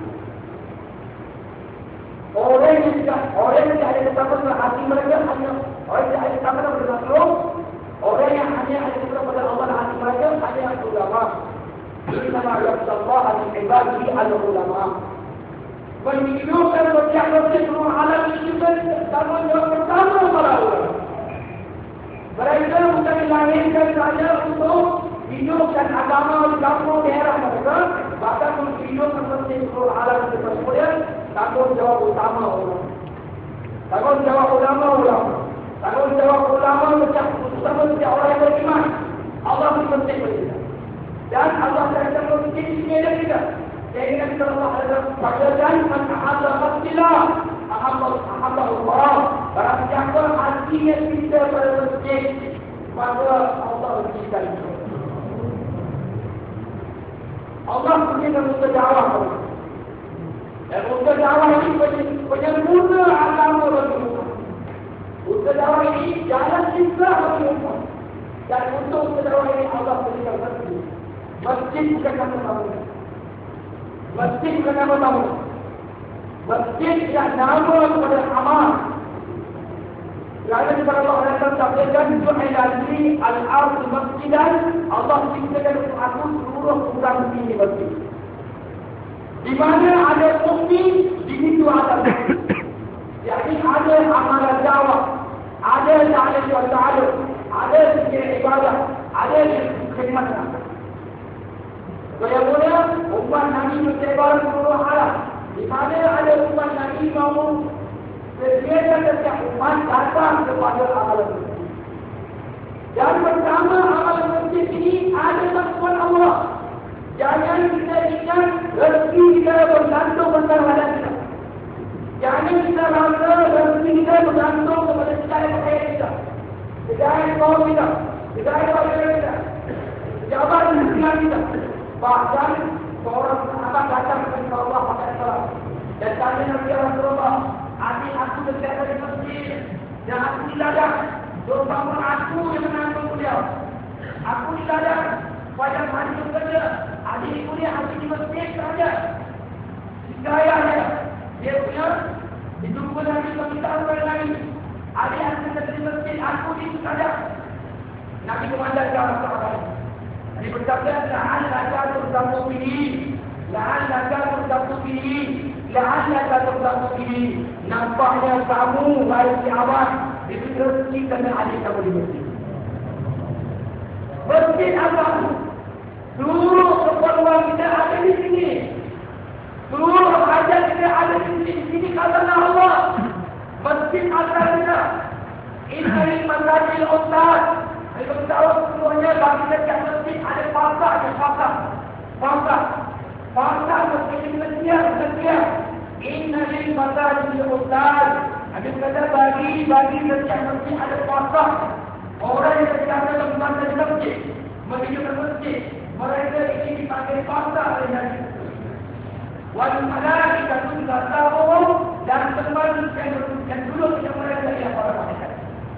orang yang tidak, orang yang tidak ada ketetapan pada hati mereka hanya orang yang tidak ada ketetapan pada makhluk, orang yang hanya ada ketetapan pada Allah dan hati mereka hanya ulama. Innama yakhshallaha min ibadihi al-ulama. Menunjukkan berjaya seluruh alam ini tanggungjawab pertama para ulama. Mereka bukan dilahirkan saja untuk hidupkan agama di kampung daerah mereka, bahkan untuk hidupkan seluruh alam itu semuanya. Tanggungjawab utama ulama. Tanggungjawab ulama ulama. Tanggungjawab ulama setiap utama setiap orang yang beriman. Allah penting bagi kita. Dan Allah akan penting kepada kita. Sehingga kita Allah ada katakan man ahalla masjidah ahabba ahabba Allah. Barang siapa hatinya kita pada masjid, maka Allah mencintai kita. Allah mencintai kita dakwah. Dan untuk dakwah ini penyempurna agama bagi umat. Untuk dakwah ini jalan Islam bagi umat. Dan untuk dakwah ini Allah berikan masjid. Masjid bukan nama bangunan. Masjid bukan nama bangunan. Masjid yang nama kepada amal. Kerana kepada Allah Taala sabdakan ju'ila li al-ardh masjidan. Allah ciptakan untuk aku seluruh orang di masjid. Di mana ada bukti, di situ ada bukti. Jadi ada amalan dakwah, ada ta'lim wa ta'allum, ada zikir ibadah, ada khidmat. Saya mulia umat Nabi menyebar seluruh alam. Di mana ada umat Nabi mahu sediakan setiap umat datang kepada amalan masjid. Dan pertama amalan masjid ini ada takwa Allah. Jangan kita ingat rezeki kita bergantung pada badan kita. Jangan kita rasa rezeki kita bergantung kepada segala pakaian kita, segala kaum kita, segala pakaian kita, jabatan dengan kita. Bahkan seorang sahabat datang kepada Allah Taala dan tanya Nabi Rasulullah, adik aku berada di masjid dan aku di ladang, terutama aku yang menanggung beliau. Aku di ladang, pada hari bekerja, adik kuliah hati di masjid saja. Gaya dia, dia punya dijumpa Nabi kita orang lain. Adik aku di masjid, aku di saja. Nabi memandang ke arah sahabat. Nabi bersabda, la'allaka turzamu bihi, la'allaka turzamu bihi, la'allaka turzamu bihi. Nampaknya kamu baik di awal diberi rezeki kerana adik kamu di masjid. Masjid apa? Seluruh keperluan kita ada di sini. Seluruh hajat kita ada di sini. Di sini kata Allah. Masjid asal kita. Ini masjid ustaz. Kita tahu semuanya bagi setiap masjid ada pasar dan pasar. Pasar. Pasar masjid masjid masjid. Ini masjid ustaz. Ada kata bagi bagi setiap masjid ada pasar. Orang yang berkata tentang masjid, menuju ke masjid, mereka ini dipanggil pasar oleh Nabi. Wal malaikah juga tahu dan teman yang dulu yang mereka yang para malaikat.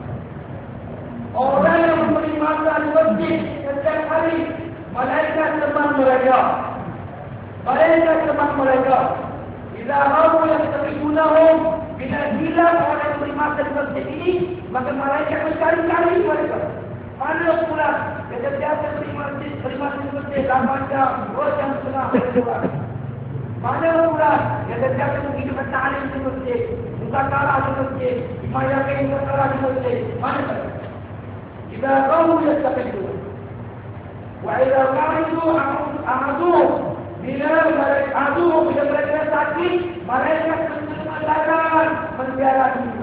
Orang yang memberi masa di masjid setiap hari, malaikat teman mereka. Malaikat teman mereka. Bila kamu yang terlibatkan, bila hilang orang yang memberi masa di masjid ini, maka malaikat mencari-cari mereka. Mana pula dia biasa beri masjid, beri masjid di masjid lapan jam, dua jam setengah berjuang. Mana pula dia biasa begitu bertalim di masjid, muzakara di masjid, imayahkan muzakara di masjid. Mana pula? Jika kamu yang tak itu, wa'idha ka'idu ahadu, bila mereka adu, bila mereka sakit, mereka menjalankan menjaga diri.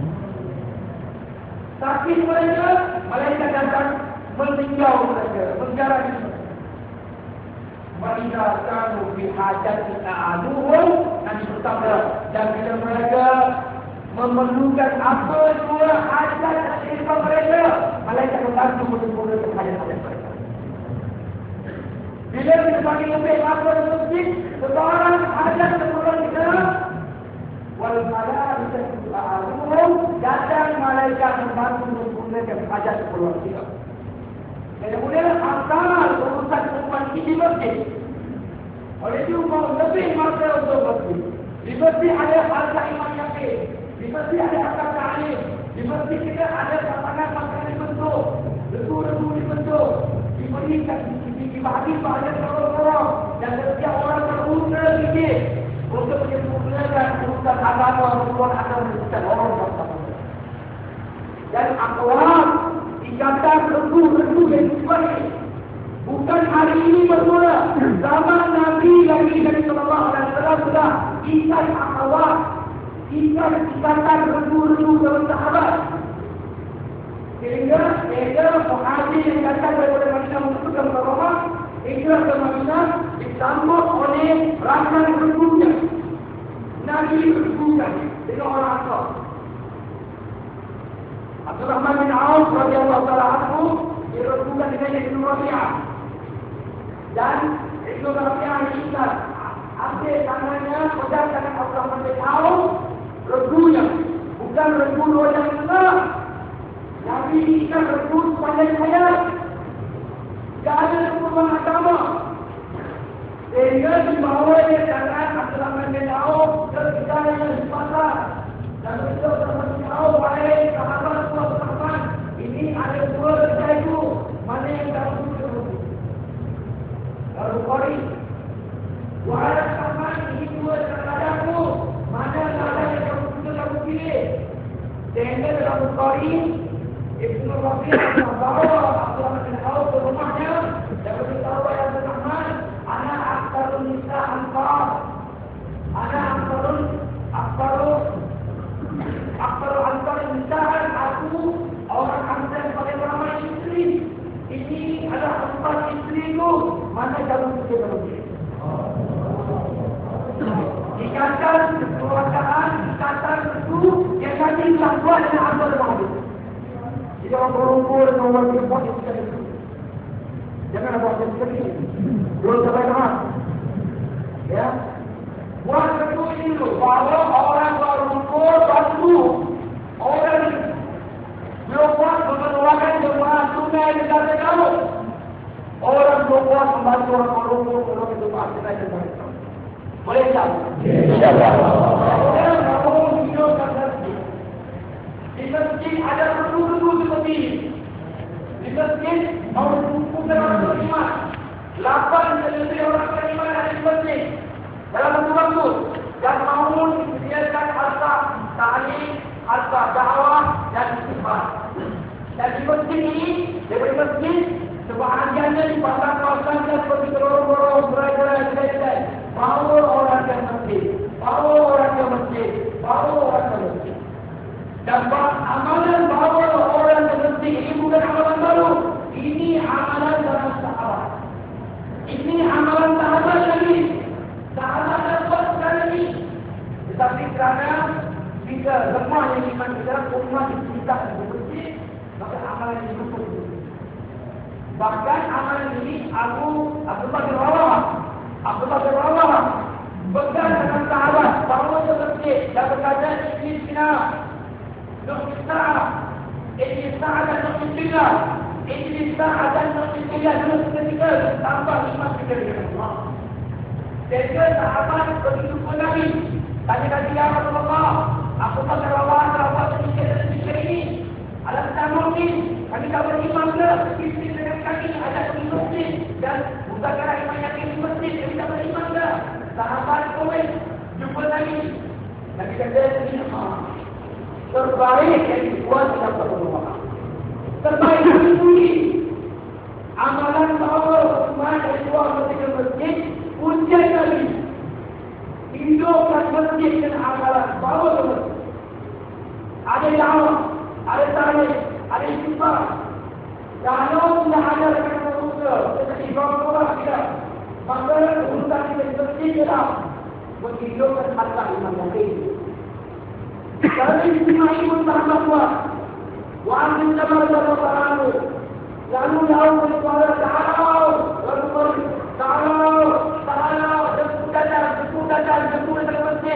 Sakit mereka, malaikat datang meninjau mereka, menjara diri. Mereka kamu bihajat kita aduhum, Nabi bersabda, dan bila mereka memerlukan apa semua hajat dan kehidupan mereka, malaikat membantu menyempurnakan hajat-hajat mereka. Bila kita bagi lebih apa di masjid, seseorang hajat keperluan kita, wal malaikatu ta'aluhum, datang malaikat membantu menyempurnakan hajat keperluan kita. Dan kemudian asal urusan perempuan ini di masjid. Oleh itu mau lebih masa untuk masjid. Di masjid ada harga iman yakin. Di masjid ada akal ta'alim. Di masjid kita ada pasangan makanan dibentuk, resu-resu dibentuk, diberikan, dibagi pada orang-orang dan setiap orang berusaha sedikit untuk menyempurnakan urusan agama, urusan agama urusan orang bersama. Dan akhlak ikatan resu-resu yang baik. Bukan hari ini bermula. Zaman Nabi lagi Nabi sallallahu alaihi wasallam sudah ikat akhlak, ikat ikatan resu-resu dalam sahabat. Sehingga sehingga muhajir yang datang daripada Madinah menuju ke Makkah, hijrah ke Madinah disambut oleh rakan resunya. Nabi bersukan dengan orang Ansar. Abdurrahman bin Auf radhiyallahu taala anhu dirasukan dengan Ibnu Rabi'ah. Dan Ibnu Rabi'ah ini ambil tangannya, pegang tangan Abdurrahman bin Auf, resunya, bukan resu yang benar. Nabi ikat resu sepanjang hayat. Tidak ada perubahan agama. Sehingga dibawa oleh tangan Abdurrahman bin Auf ke negara yang sepatah. Dan itu Abdurrahman bin Auf, baik sahabat semua sahabat, ini ada dua kerja itu. Mana yang kamu pilih? Lalu Bukhari, wahai sahabat, ini dua kerjaku. Mana ada yang kamu pilih? Kamu pilih. Sehingga dalam Bukhari, Ibnu Rabi'ah membawa Abdurrahman bin Auf ke rumahnya dan beritahu kepada Abdurrahman, ana aktsarun nisa ansar, ana aktsarun aktsarun aktsarun ansar nisaan, aku orang ansar paling ramai istri. Ini adalah empat istriku. Mana kamu pilih? Kamu pilih. kaki telah buat dengan asal mahmud. Jika orang berumpur dengan orang yang buat yang tidak itu, jangan buat yang seperti ini. Belum sampai tahap. Ya, buat betul ini dulu. Bahawa orang berumpur bantu orang belum buat mengeluarkan jemaah sungai di dalam kamu. Orang belum buat membantu orang berumpur untuk jemaah sungai di dalam kamu. Boleh tak? InsyaAllah. Orang mahu hidupkan masjid. Di masjid ada perlu-perlu seperti ini. Di masjid mahu kumpulkan orang beriman. Lapan lebih orang beriman ada di masjid. Dalam satu waktu. Dan mahu disediakan harta ta'lim, harta dakwah dan istighfar. Dan di masjid ini, daripada masjid, sebahagiannya di pasar-pasar seperti lorong-lorong, gerai-gerai, kedai-kedai. Bawa orang ke masjid, bawa orang ke masjid, bawa orang ke masjid. Dan amalan bawa orang ke masjid ini bukan amalan baru. Ini amalan dalam sahabat. Ini amalan sahabat lagi. Sahabat dapat sekali ini. Tetapi kerana jika lemah yang iman kita, umat kita di masjid, maka amalan ini betul. Bahkan amalan ini Abu Abdullah bin Rawah Abdullah bin Rawah pegang dengan sahabat bahawa ke masjid dan berkata ini sina Nuhmi Sa'ah ini Sa'ah dan Nuhmi Sa'ah ini Sa'ah dan Nuhmi Sa'ah dulu ketika tambah iman kita dengan Allah. Sehingga sahabat begitu pun Nabi tanya-tanya ya Rasulullah, Abdullah bin Rawah terawat sedikit ini alam tak mungkin kami tak beriman ke istri dengan kami ada di masjid dan bukanlah iman yang di masjid kami tak beriman ke sahabat komen jumpa lagi Nabi kata ini terbaik yang dibuat dalam Rasulullah terbaik yang dibuat amalan bahawa iman yang dibuat ketika masjid ujian lagi hidupkan masjid dan amalan bahawa ke masjid ada yang ada tanya, ada istighfar. Kalau tidak ada rekan manusia, seperti orang-orang kita, maka urusan kita seperti adalah menghidupkan harta iman yakin. Kalau istimewa iman sahabat kuat, wajib sabar sabar selalu. Lalu jauh kepada tahu, lalu tahu, tahu, jemput datang, jemput datang, jemput datang masjid.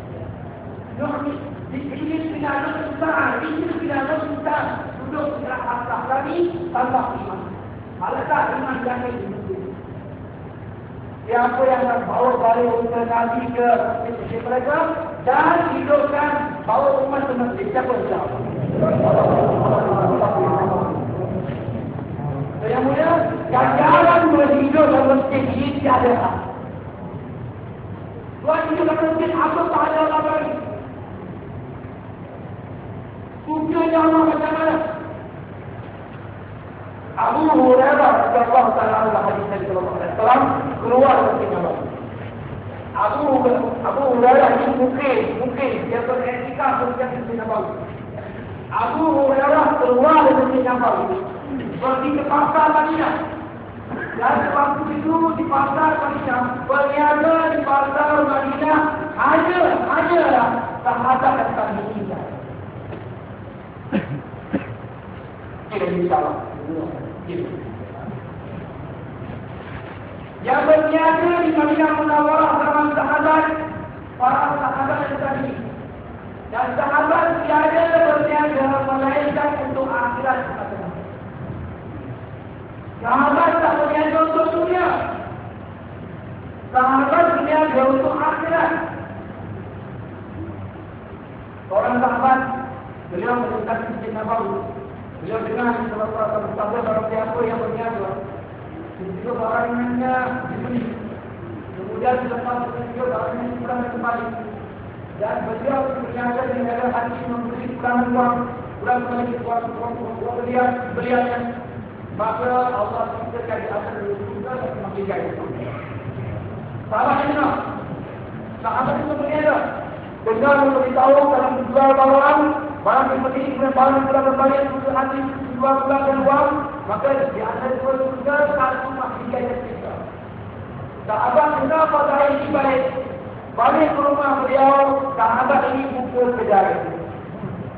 Dikritik dengan kesalahan, dikritik dengan kesalahan, duduk dengan harta kami tanpa iman. Malakah iman kami itu? Siapa yang nak bawa balik untuk Nabi ke masjid mereka dan hidupkan bawa umat ke masjid? Siapa siapa? Yang mulia, ganjaran berhidup dalam masjid ini tiada. Tuan hidup dalam masjid apa tak ada lawan? Sukanya Allah macam mana? Abu Hurairah radhiyallahu ta'ala anhu hadis Nabi sallallahu alaihi wasallam keluar dari Nabi. Abu Abu Hurairah ini mungkin mungkin dia beriktikaf di Nabi. Abu Hurairah keluar dari Nabi. Pergi ke pasar Madinah. Dan waktu itu di pasar Madinah, berniaga di pasar Madinah hanya hanyalah sahabat dan tabi'in. Tidak insyaAllah. Yang berniaga di Madinah Munawwarah zaman sahabat, para sahabat yang tadi. Dan sahabat tiada berniaga melainkan untuk akhirat. Sahabat tak berniaga untuk dunia. Sahabat berniaga untuk akhirat. Orang sahabat beliau menunjukkan Masjid Nabawi. Beliau dengar salah satu orang siapa yang berniaga. Itu barangnya dibeli. Kemudian selepas itu barangnya pulang kembali. Dan beliau berniaga dengan hati membeli pulang uang, pulang kembali uang uang uang belian beliannya. Maka Allah ciptakan di atas juga semakin jaya. Salah ini, sahabat itu berniaga. Dengan memberitahu dalam jual barang, barang seperti ini kemudian barang pulang kembali untuk hati jual pulang dan uang, maka di atas jual juga satu masih jaya kita. Sahabat kenapa saya ini balik? Balik ke rumah beliau, sahabat ini pukul ke jari.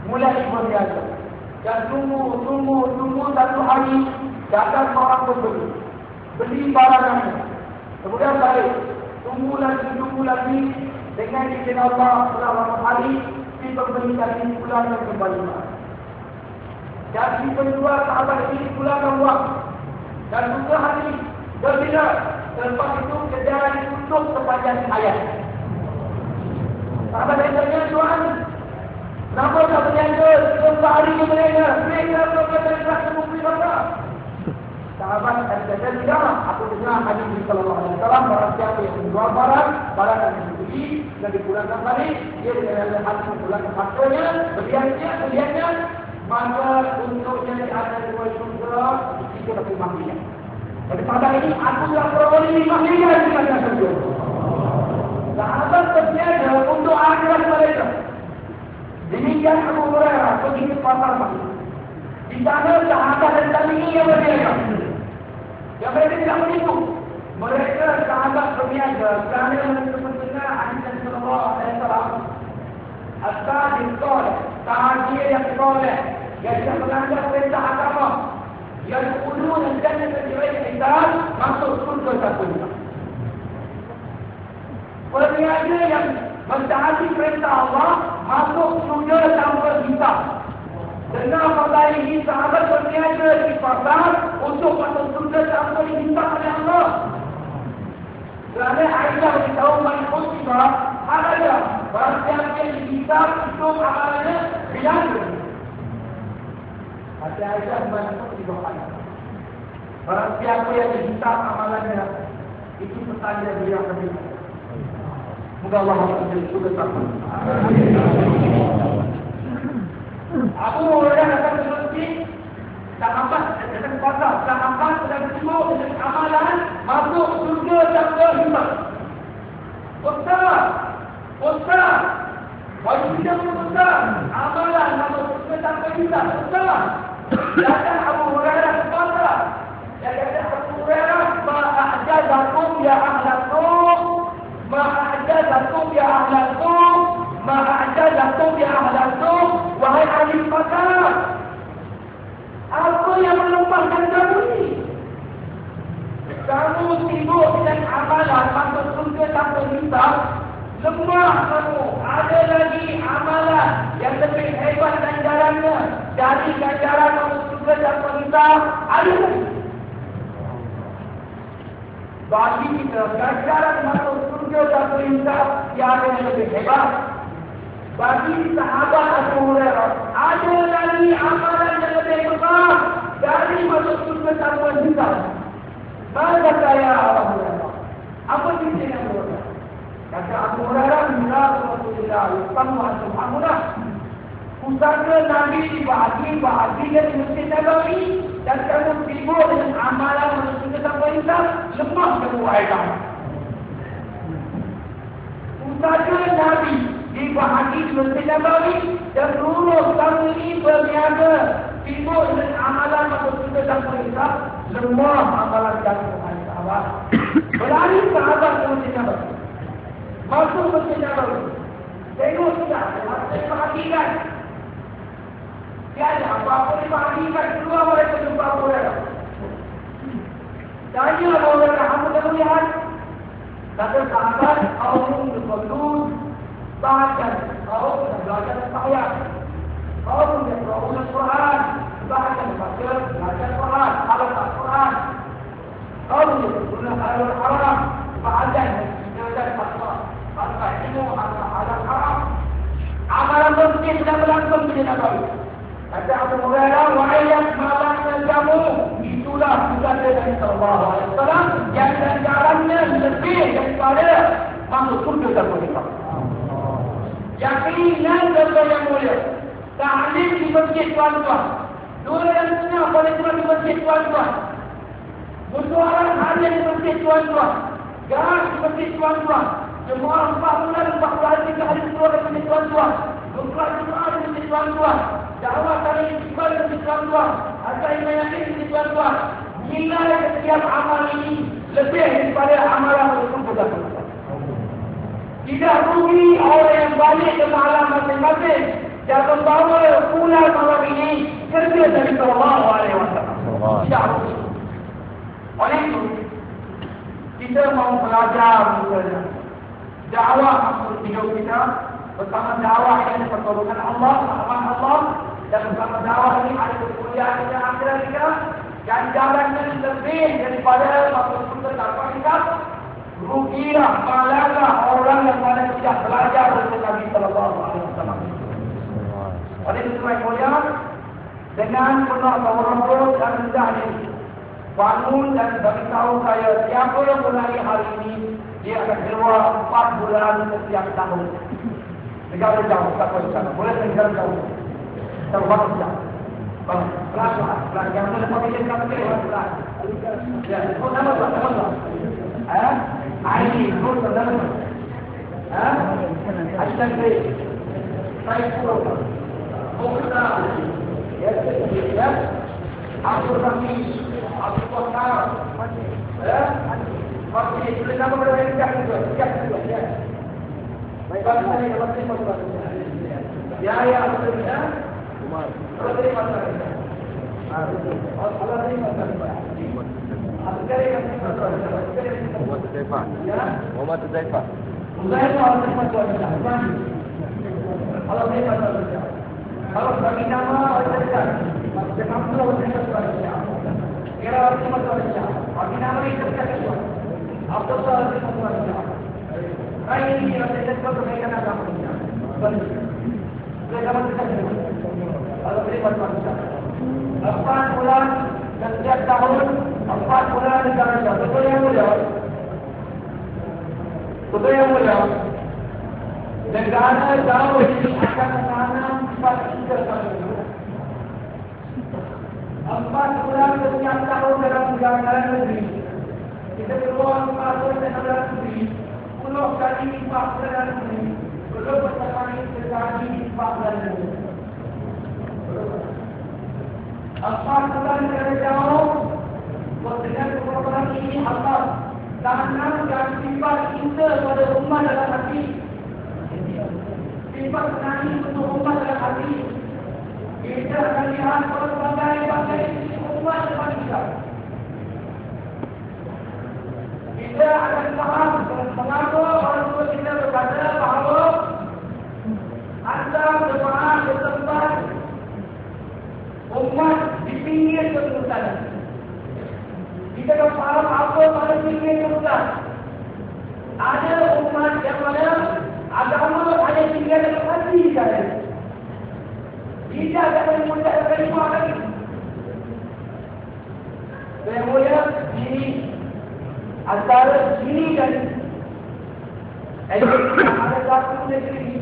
mulai berniaga. Dan tunggu, tunggu, tunggu satu hari, datang orang pembeli. Beli barangannya. Kemudian balik. Tunggu lagi, tunggu lagi. Dengan izin Allah selama hari, si pembeli tadi pulangkan kembali. Dan si penjual sahabat ini pulangkan uang. Dan juga hari berbina. Selepas itu kedai ditutup sepanjang ayat. Sahabat yang tanya, Tuhan, kenapa tak berniaga? Sebab hari ini berniaga. Mereka berkata ikhlas semua berapa? Sahabat kata, tidak. Aku dengar hadis Nabi sallallahu alaihi wasallam, barang siapa yang menjual barang, barang yang dibeli dan dipulangkan balik, dia dengan hati memulangkan hartanya, beliannya, beliannya, maka untuknya ada dua surga, tiga tapi mahliah. Pada sahabat ini, aku yang beroleh lima miliar di mana surga. Sahabat berniaga untuk akhirat mereka. Demikian Abu Hurairah pergi ke pasar Mekah. Di sana sahabat dan tabi'in yang berniaga. Yang mereka tidak menipu. Mereka sahabat berniaga kerana mereka mendengar hadis Nabi sallallahu alaihi wasallam. As-sadiq qala, tahajir yang soleh, yang tidak melanggar perintah agama, yang yadkhuluna al-jannata bighairi hisab, masuk surga tanpa hisab. Berniaga yang mentaati perintah Allah masuk surga tanpa hisab. Dengar pada ini sahabat berniaga di pasar untuk masuk surga tanpa dihisab oleh Allah. Kerana Aisyah beritahu man khusibah ada barang siapa yang dihisab itu amalannya bilangan. Kata Aisyah man khusibah ada. Barang siapa yang dihisab amalannya itu petanda dia lebih. Moga Allah memberi surga tanpa. Abu Hurairah datang ke masjid, sahabat datang ke pasar, sahabat sedang sibuk dengan amalan masuk surga tanpa hisab. Ustaz, Ustaz, wajib kita Ustaz, amalan masuk surga tanpa hisab. Ustaz, datang Abu Hurairah ke pasar. Dia kata Abu Hurairah, ma'ajazakum ya ahlakum, ma'ajazakum ya ahlakum, ma'ajazakum ya ahlakum. Wahai ahli pasar, apa yang melemahkan kamu ini? Kamu sibuk dengan amalan masuk surga tanpa hisab, lemah kamu. Ada lagi amalan yang lebih hebat ganjarannya dari ganjaran masuk surga tanpa hisab. Ada lagi. Bagi kita, ganjaran masuk surga tanpa hisab tiada yang lebih hebat. Bagi sahabat Abu Hurairah, ada lagi amalan yang lebih besar dari masuk surga tanpa hisab. Maka saya Abu Hurairah, apa cerita yang berbeda? Kata Abu Hurairah, bila Rasulullah Sallallahu Alaihi Wasallam, pusaka Nabi dibahagi-bahagikan di Masjid Nabawi dan kamu sibuk dengan amalan masuk surga tanpa hisab, lemah kamu wahai kamu. Pusaka Nabi dibahagi di Masjid Nabawi dan lulus kamu ini berniaga sibuk dengan amalan masuk surga tanpa hisab, lemah amalan kamu wahai sahabat. Berlari sahabat ke Masjid Nabawi, masuk Masjid Nabawi, tengok tidak ada dibahagikan. Tiada apa-apa dibahagikan, keluar mereka jumpa Abu Hurairah. Tanya Abu Hurairah, kamu dah melihat? Kata sahabat, kaum berkondus bahkan kaum yang belajar ayat, kaum yang belajar Quran, bahkan belajar belajar Quran, al Quran, kaum yang berguna halal haram, bahkan belajar fatwa, fatwa ilmu halal haram. Amalan masjid sudah berlangsung di Nabawi. Kata Abu Hurairah, wa'ayat malaknya kamu, itulah bukan dari Sallallahu Alaihi Wasallam yang ganjarannya lebih daripada masuk surga tanpa hisab. Yakinan dan yang mulia, ta'lim di masjid tuan-tuan, dua yang punya boleh turun di masjid tuan-tuan, bersuara harian di masjid tuan-tuan, gas di masjid tuan-tuan, semua empat bulan empat puluh hari tiga hari keluar di masjid tuan-tuan, bersuara doa di masjid tuan-tuan, dakwah kali ibadah di masjid tuan-tuan, agar iman yakin di masjid tuan-tuan. Nilai setiap amal ini lebih daripada amalan untuk berdoa. Tidak rugi orang yang balik ke malam masing-masing dan membawa pulang malam ini kerja dari Sallallahu Alaihi Wasallam. Tidak rugi. Oleh itu, kita mau belajar misalnya dakwah maksud hidup kita bersama dakwah yang pertolongan Allah, rahmat Allah, dan bersama dakwah ini ada kemuliaan kita akhirat kita, dan jalannya lebih daripada maksud kita dakwah kita. Rugilah, malanglah orang yang mana tidak belajar dari Nabi Sallallahu Alaihi Wasallam. Oleh itu saya mulia, dengan penuh tawaduk dan rendah diri, bangun dan beritahu saya siapa yang mulai hari ini dia akan keluar empat bulan setiap tahun. Negara jauh, tak boleh sana. Boleh negara jauh. Terbatas jauh. Bang, pelan-pelan, pelan. Jangan lupa kita sekarang kiri, pelan. Ya, oh nama tuan, nama tuan. Eh, Aini, oh nama tuan. Eh, Aslan kiri. Saya puluh. Oh kita, ya, ya. Abdul Rahim, Abdul Wahab. Eh, masih boleh nama berapa sekian juga, sekian juga, ya. Baik, saya dapat terima kasih. Ya, ya, betul ya. Umar. Allah terima kasih. Allah terima kasih. Muhammad Zaifah. Ya. Muhammad Zaifah. Zaifah Allah terima kasih. Allah terima kasih. Kalau bagi nama Allah terima kasih. Jangan Allah terima kasih. Kira Allah terima kasih. Bagi nama itu terima kasih. Abdul Allah terima kasih. Saya ini rasa cepat kebaikan agama kita. Agama kita kalau beri bantuan kita. Empat bulan dan setiap tahun empat bulan negara kita. Betul yang mulia. Betul yang mulia. Negara jauh ini akan menanam empat tiga tahun. Empat bulan setiap tahun dalam negara negeri. Kita keluar masuk ke negara negeri. Puluh kali lipat bulan ini, belum berkali sekali lipat bulan ini. Empat bulan dari jauh, dengan kebenaran ini Allah tanam dan sifat cinta pada umat dalam hati, sifat penani untuk umat dalam hati. Kita akan lihat berbagai-bagai umat dalam kita. Kita akan faham mengapa orang tua kita berkata bahawa anda jemaah bertempat umat di pinggir kesulitan. Kita akan faham apa pada pinggir kesulitan. Ada umat yang mana agama ada tinggal dalam hati saya. Tidak akan mudah terima lagi. Saya mulia ini antara sini dan ada satu negeri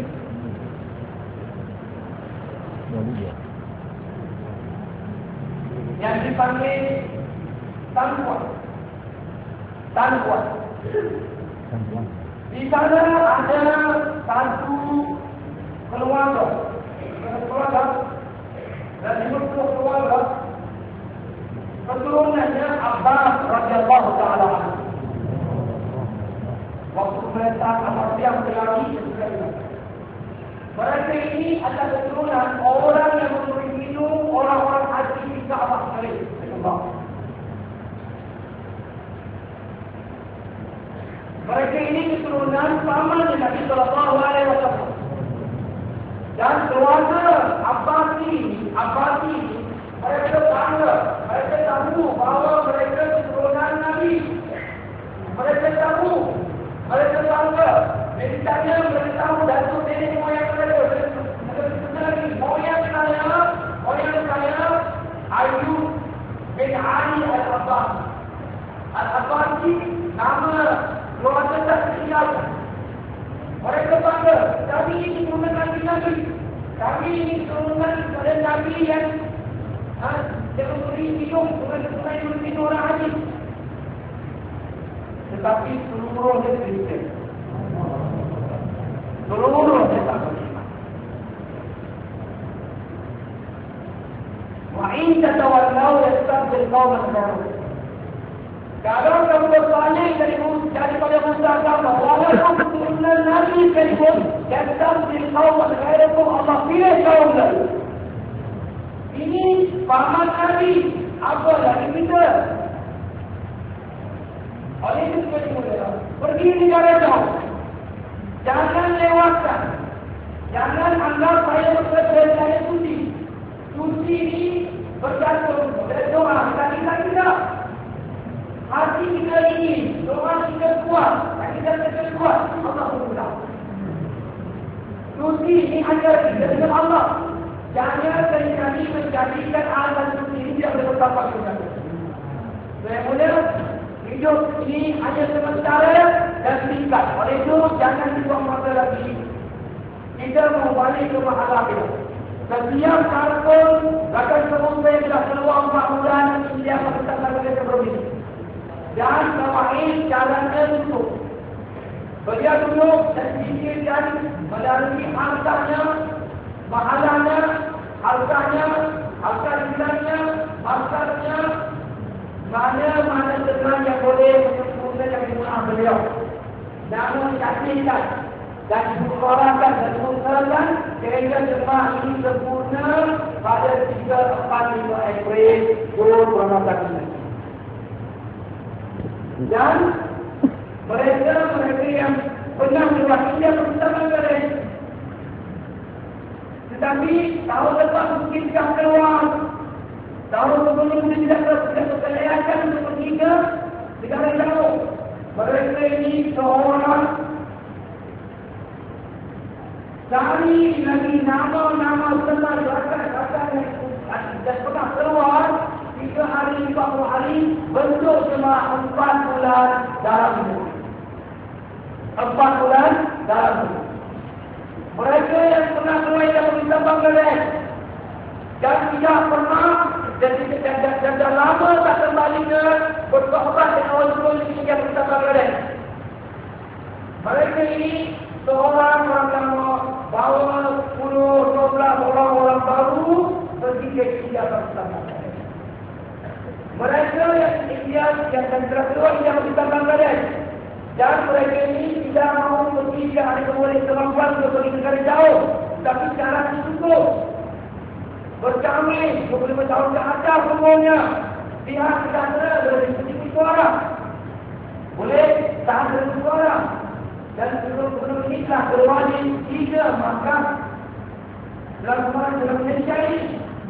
yang dipanggil Tan Kuat. Tan Kuat. Di sana ada satu keluarga, keluarga dan lima puluh keluarga keturunannya Abbas radhiyallahu taala anhu. Waktu perintah Abbas yang berlari, mereka ini adalah keturunan orang yang memberi minum orang-orang haji di Ka'bah Syarif. Mereka ini keturunan paman Nabi Sallallahu Alaihi Wasallam. Dan keluarga Abbasi, Abbasi, mereka bangga, mereka tahu bahawa mereka keturunan Nabi. Mereka tahu, mereka bangga. Mereka tanya, mereka tahu datuk nenek moyang mereka. Mereka sebenarnya moyang saya, moyang saya, Ayub bin Ali Al-Abbas. Al-Abbasi nama keluarga tak tertinggal. Mereka bangga, kami ini keturunan Nabi Nabi. Kami ini keturunan pada Nabi yang yang memberi minum, bukan keturunan yang memberi minum orang haji. Tetapi seluruhnya Kristen. Seluruhnya tak beriman. Wa in tatawallau yastabdil qauman ghayrahum. Kalau kamu berbalik dari daripada Musa agama, walaupun keturunan Nabi sekalipun, datang dari kaum ghairakum, Allah pilih kaum lain. Ini pahaman Nabi, apa lagi kita? Oleh itu sekali mulia, pergi negara jauh. Jangan lewatkan. Jangan anggap saya bekerja saya suci. Suci ini bergantung dari doa. Kita tidak. Hati kita ini, doa kita kuat. Kita kita kuat. Allah bermudah. Suci ini hanya kita dengan Allah. Jangan kami menjadikan alat suci ini tidak bertambah kita. Saya mulia. Hidup ini hanya sementara dan singkat. Oleh itu, jangan dibuang masa lagi. Kita mau balik ke mahalah kita. Setiap tahun, bahkan sebelum saya sudah keluar empat bulan, India Pakistan dan negara berbeda. Dan kawain caranya tutup. Beliau duduk dan fikirkan melalui hartanya, mahalahnya, hartanya, harta islamnya, hartanya, mana-mana terang yang boleh menggunakan jemaah beliau. Namun yakinkan dan dibukakan dan dibukakan sehingga jemaah ini sempurna pada tiga empat lima April dua ribu dua puluh. Dan mereka-mereka yang pernah mewakili bersama Bangladesh, tetapi tahun lepas mungkin tidak keluar. Tahun sebelum ini tidak terkelihatkan untuk pergi ke negara jauh. Mereka ini seorang cari lagi nama-nama senang belakang-belakang dan pernah keluar tiga hari, empat puluh hari bentuk cuma empat bulan dalam hidup. Empat bulan dalam hidup. Mereka yang pernah keluar dari pemerintah Bangladesh dan tidak pernah dan dah lama tak kembali ke bersahabat dengan orang tua yang tinggal di Bangladesh. Mereka ini seorang orang yang bawa sepuluh dua belas orang-orang baru pergi ke India bersama. Mereka yang India yang telah keluar yang di Bangladesh dan mereka ini tidak mahu pergi ke ada boleh kemampuan untuk pergi ke negara jauh, tapi sekarang cukup. Berkami dua puluh lima tahun ke atas semuanya. Pihak negara boleh disebut suara. Boleh tahan dengan suara. Dan sebelum-sebelum ini telah keluar di tiga mahkamah dalam kemarin dalam Malaysia ini.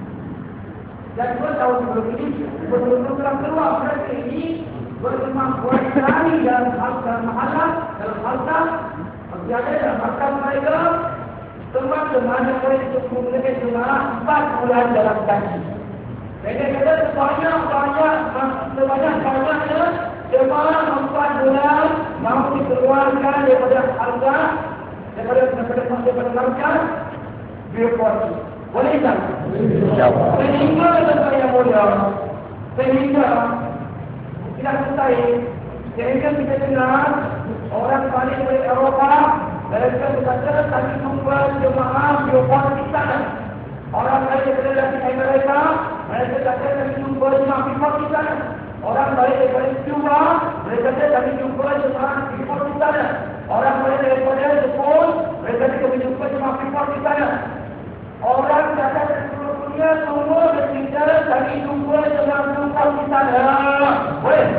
Dan dua tahun sebelum ini betul-betul telah keluar mereka ini berkemampuan sekali dalam hal mahalah, dalam harta, berada dalam harta mereka. Tempat jemaah boleh menggunakan jemaah empat bulan dalam kaji. Jadi kata sebanyak-banyak, sebanyak-banyaknya jemaah empat bulan mahu dikeluarkan daripada harga, daripada daripada daripada harga birokrasi. Boleh tak? Sehingga tempat yang mulia, sehingga tidak selesai, sehingga kita dengar orang balik dari Eropah. Mereka berkata kami jumpa jemaah birokrasi sana. Orang lain daripada Amerika, mereka kata kami jumpa jemaah birokrasi sana. Orang lain daripada Cuba, mereka kata kami jumpa jemaah birokrasi sana. Orang lain daripada Jepun, mereka kata kami jumpa jemaah birokrasi sana. Orang kata dari seluruh dunia semua berkata kami jumpa jemaah birokrasi sana. Boleh?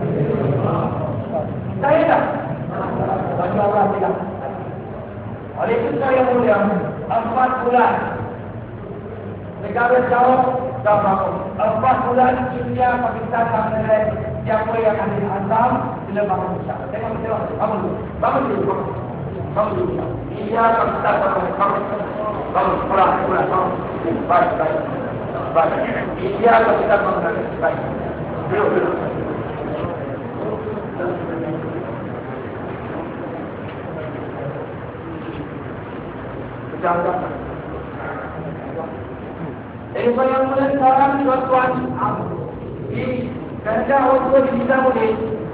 Saya tak? Bagi Allah tidak. Oleh itu saya mulia, empat bulan negara jauh dah bangun. Empat bulan India, Pakistan, Bangladesh, siapa yang ada di Assam, sila bangun insyaAllah. Tengok, tengok, bangun dulu. Bangun dulu, bangun dulu. India, Pakistan, Bangladesh, bangun. Bangun, pulang, pulang, bangun. Baik, baik. Baik. India, Pakistan, Bangladesh, baik. Duduk, duduk. Jadi saya mulai sekarang tuan-tuan di kerja untuk kita boleh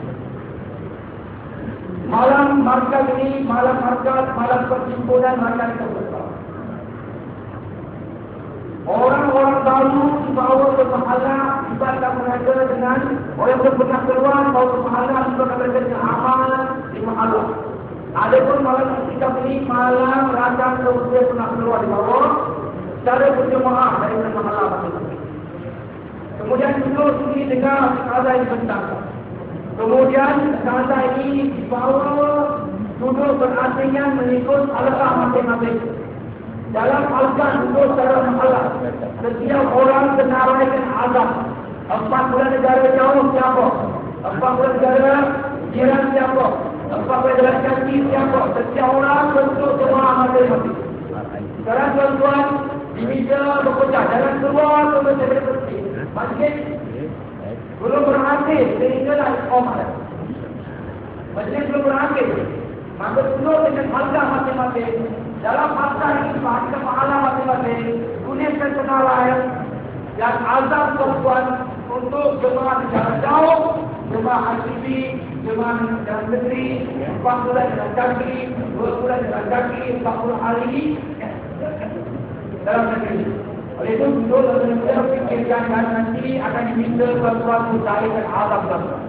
malam markas ini, malam markas, malam persimpunan markas terbesar. Orang-orang baru dibawa ke mahalah libatkan mereka dengan orang yang pernah keluar atau pahala libatkan mereka dengan amal di mahala. Ada pun malam ketika ini malam rakan kemudian pernah keluar di bawah secara berjemaah dari mahala masing-masing. Kemudian duduk sini dengar kata yang dibentangkan. Kemudian kata ini dibawa duduk berasingan mengikut halaqah masing-masing. Dalam halaqah duduk secara mahala. Setiap orang kena raikan azab. Empat bulan negara jauh siapa? Empat bulan negara jiran siapa? Empat bulan negara kaki siapa? Setiap orang bentuk semua masing-masing. Sekarang tuan-tuan diminta berpecah. Jangan keluar ke masjid. Masjid belum berakhir sehinggalah iqamah. Masjid belum berakhir. Maka duduk dengan halaqah masing-masing. Dalam halaqah ini baca pahala masing-masing. Tuliskan senarai dan azab tuan-tuan untuk jemaah di jalan jauh, jemaah I T B, jemaah di jalan negeri, empat bulan jalan kaki, dua bulan jalan kaki, empat puluh hari dalam negeri. Oleh itu, duduk dan benar-benar fikirkan dan nanti akan diminta tuan-tuan untuk cairkan azab tuan-tuan.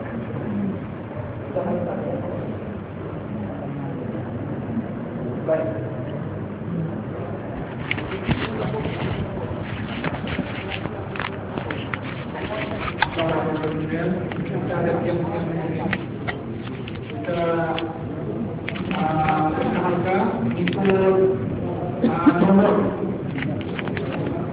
Baik. Kemudian kita ada yang kita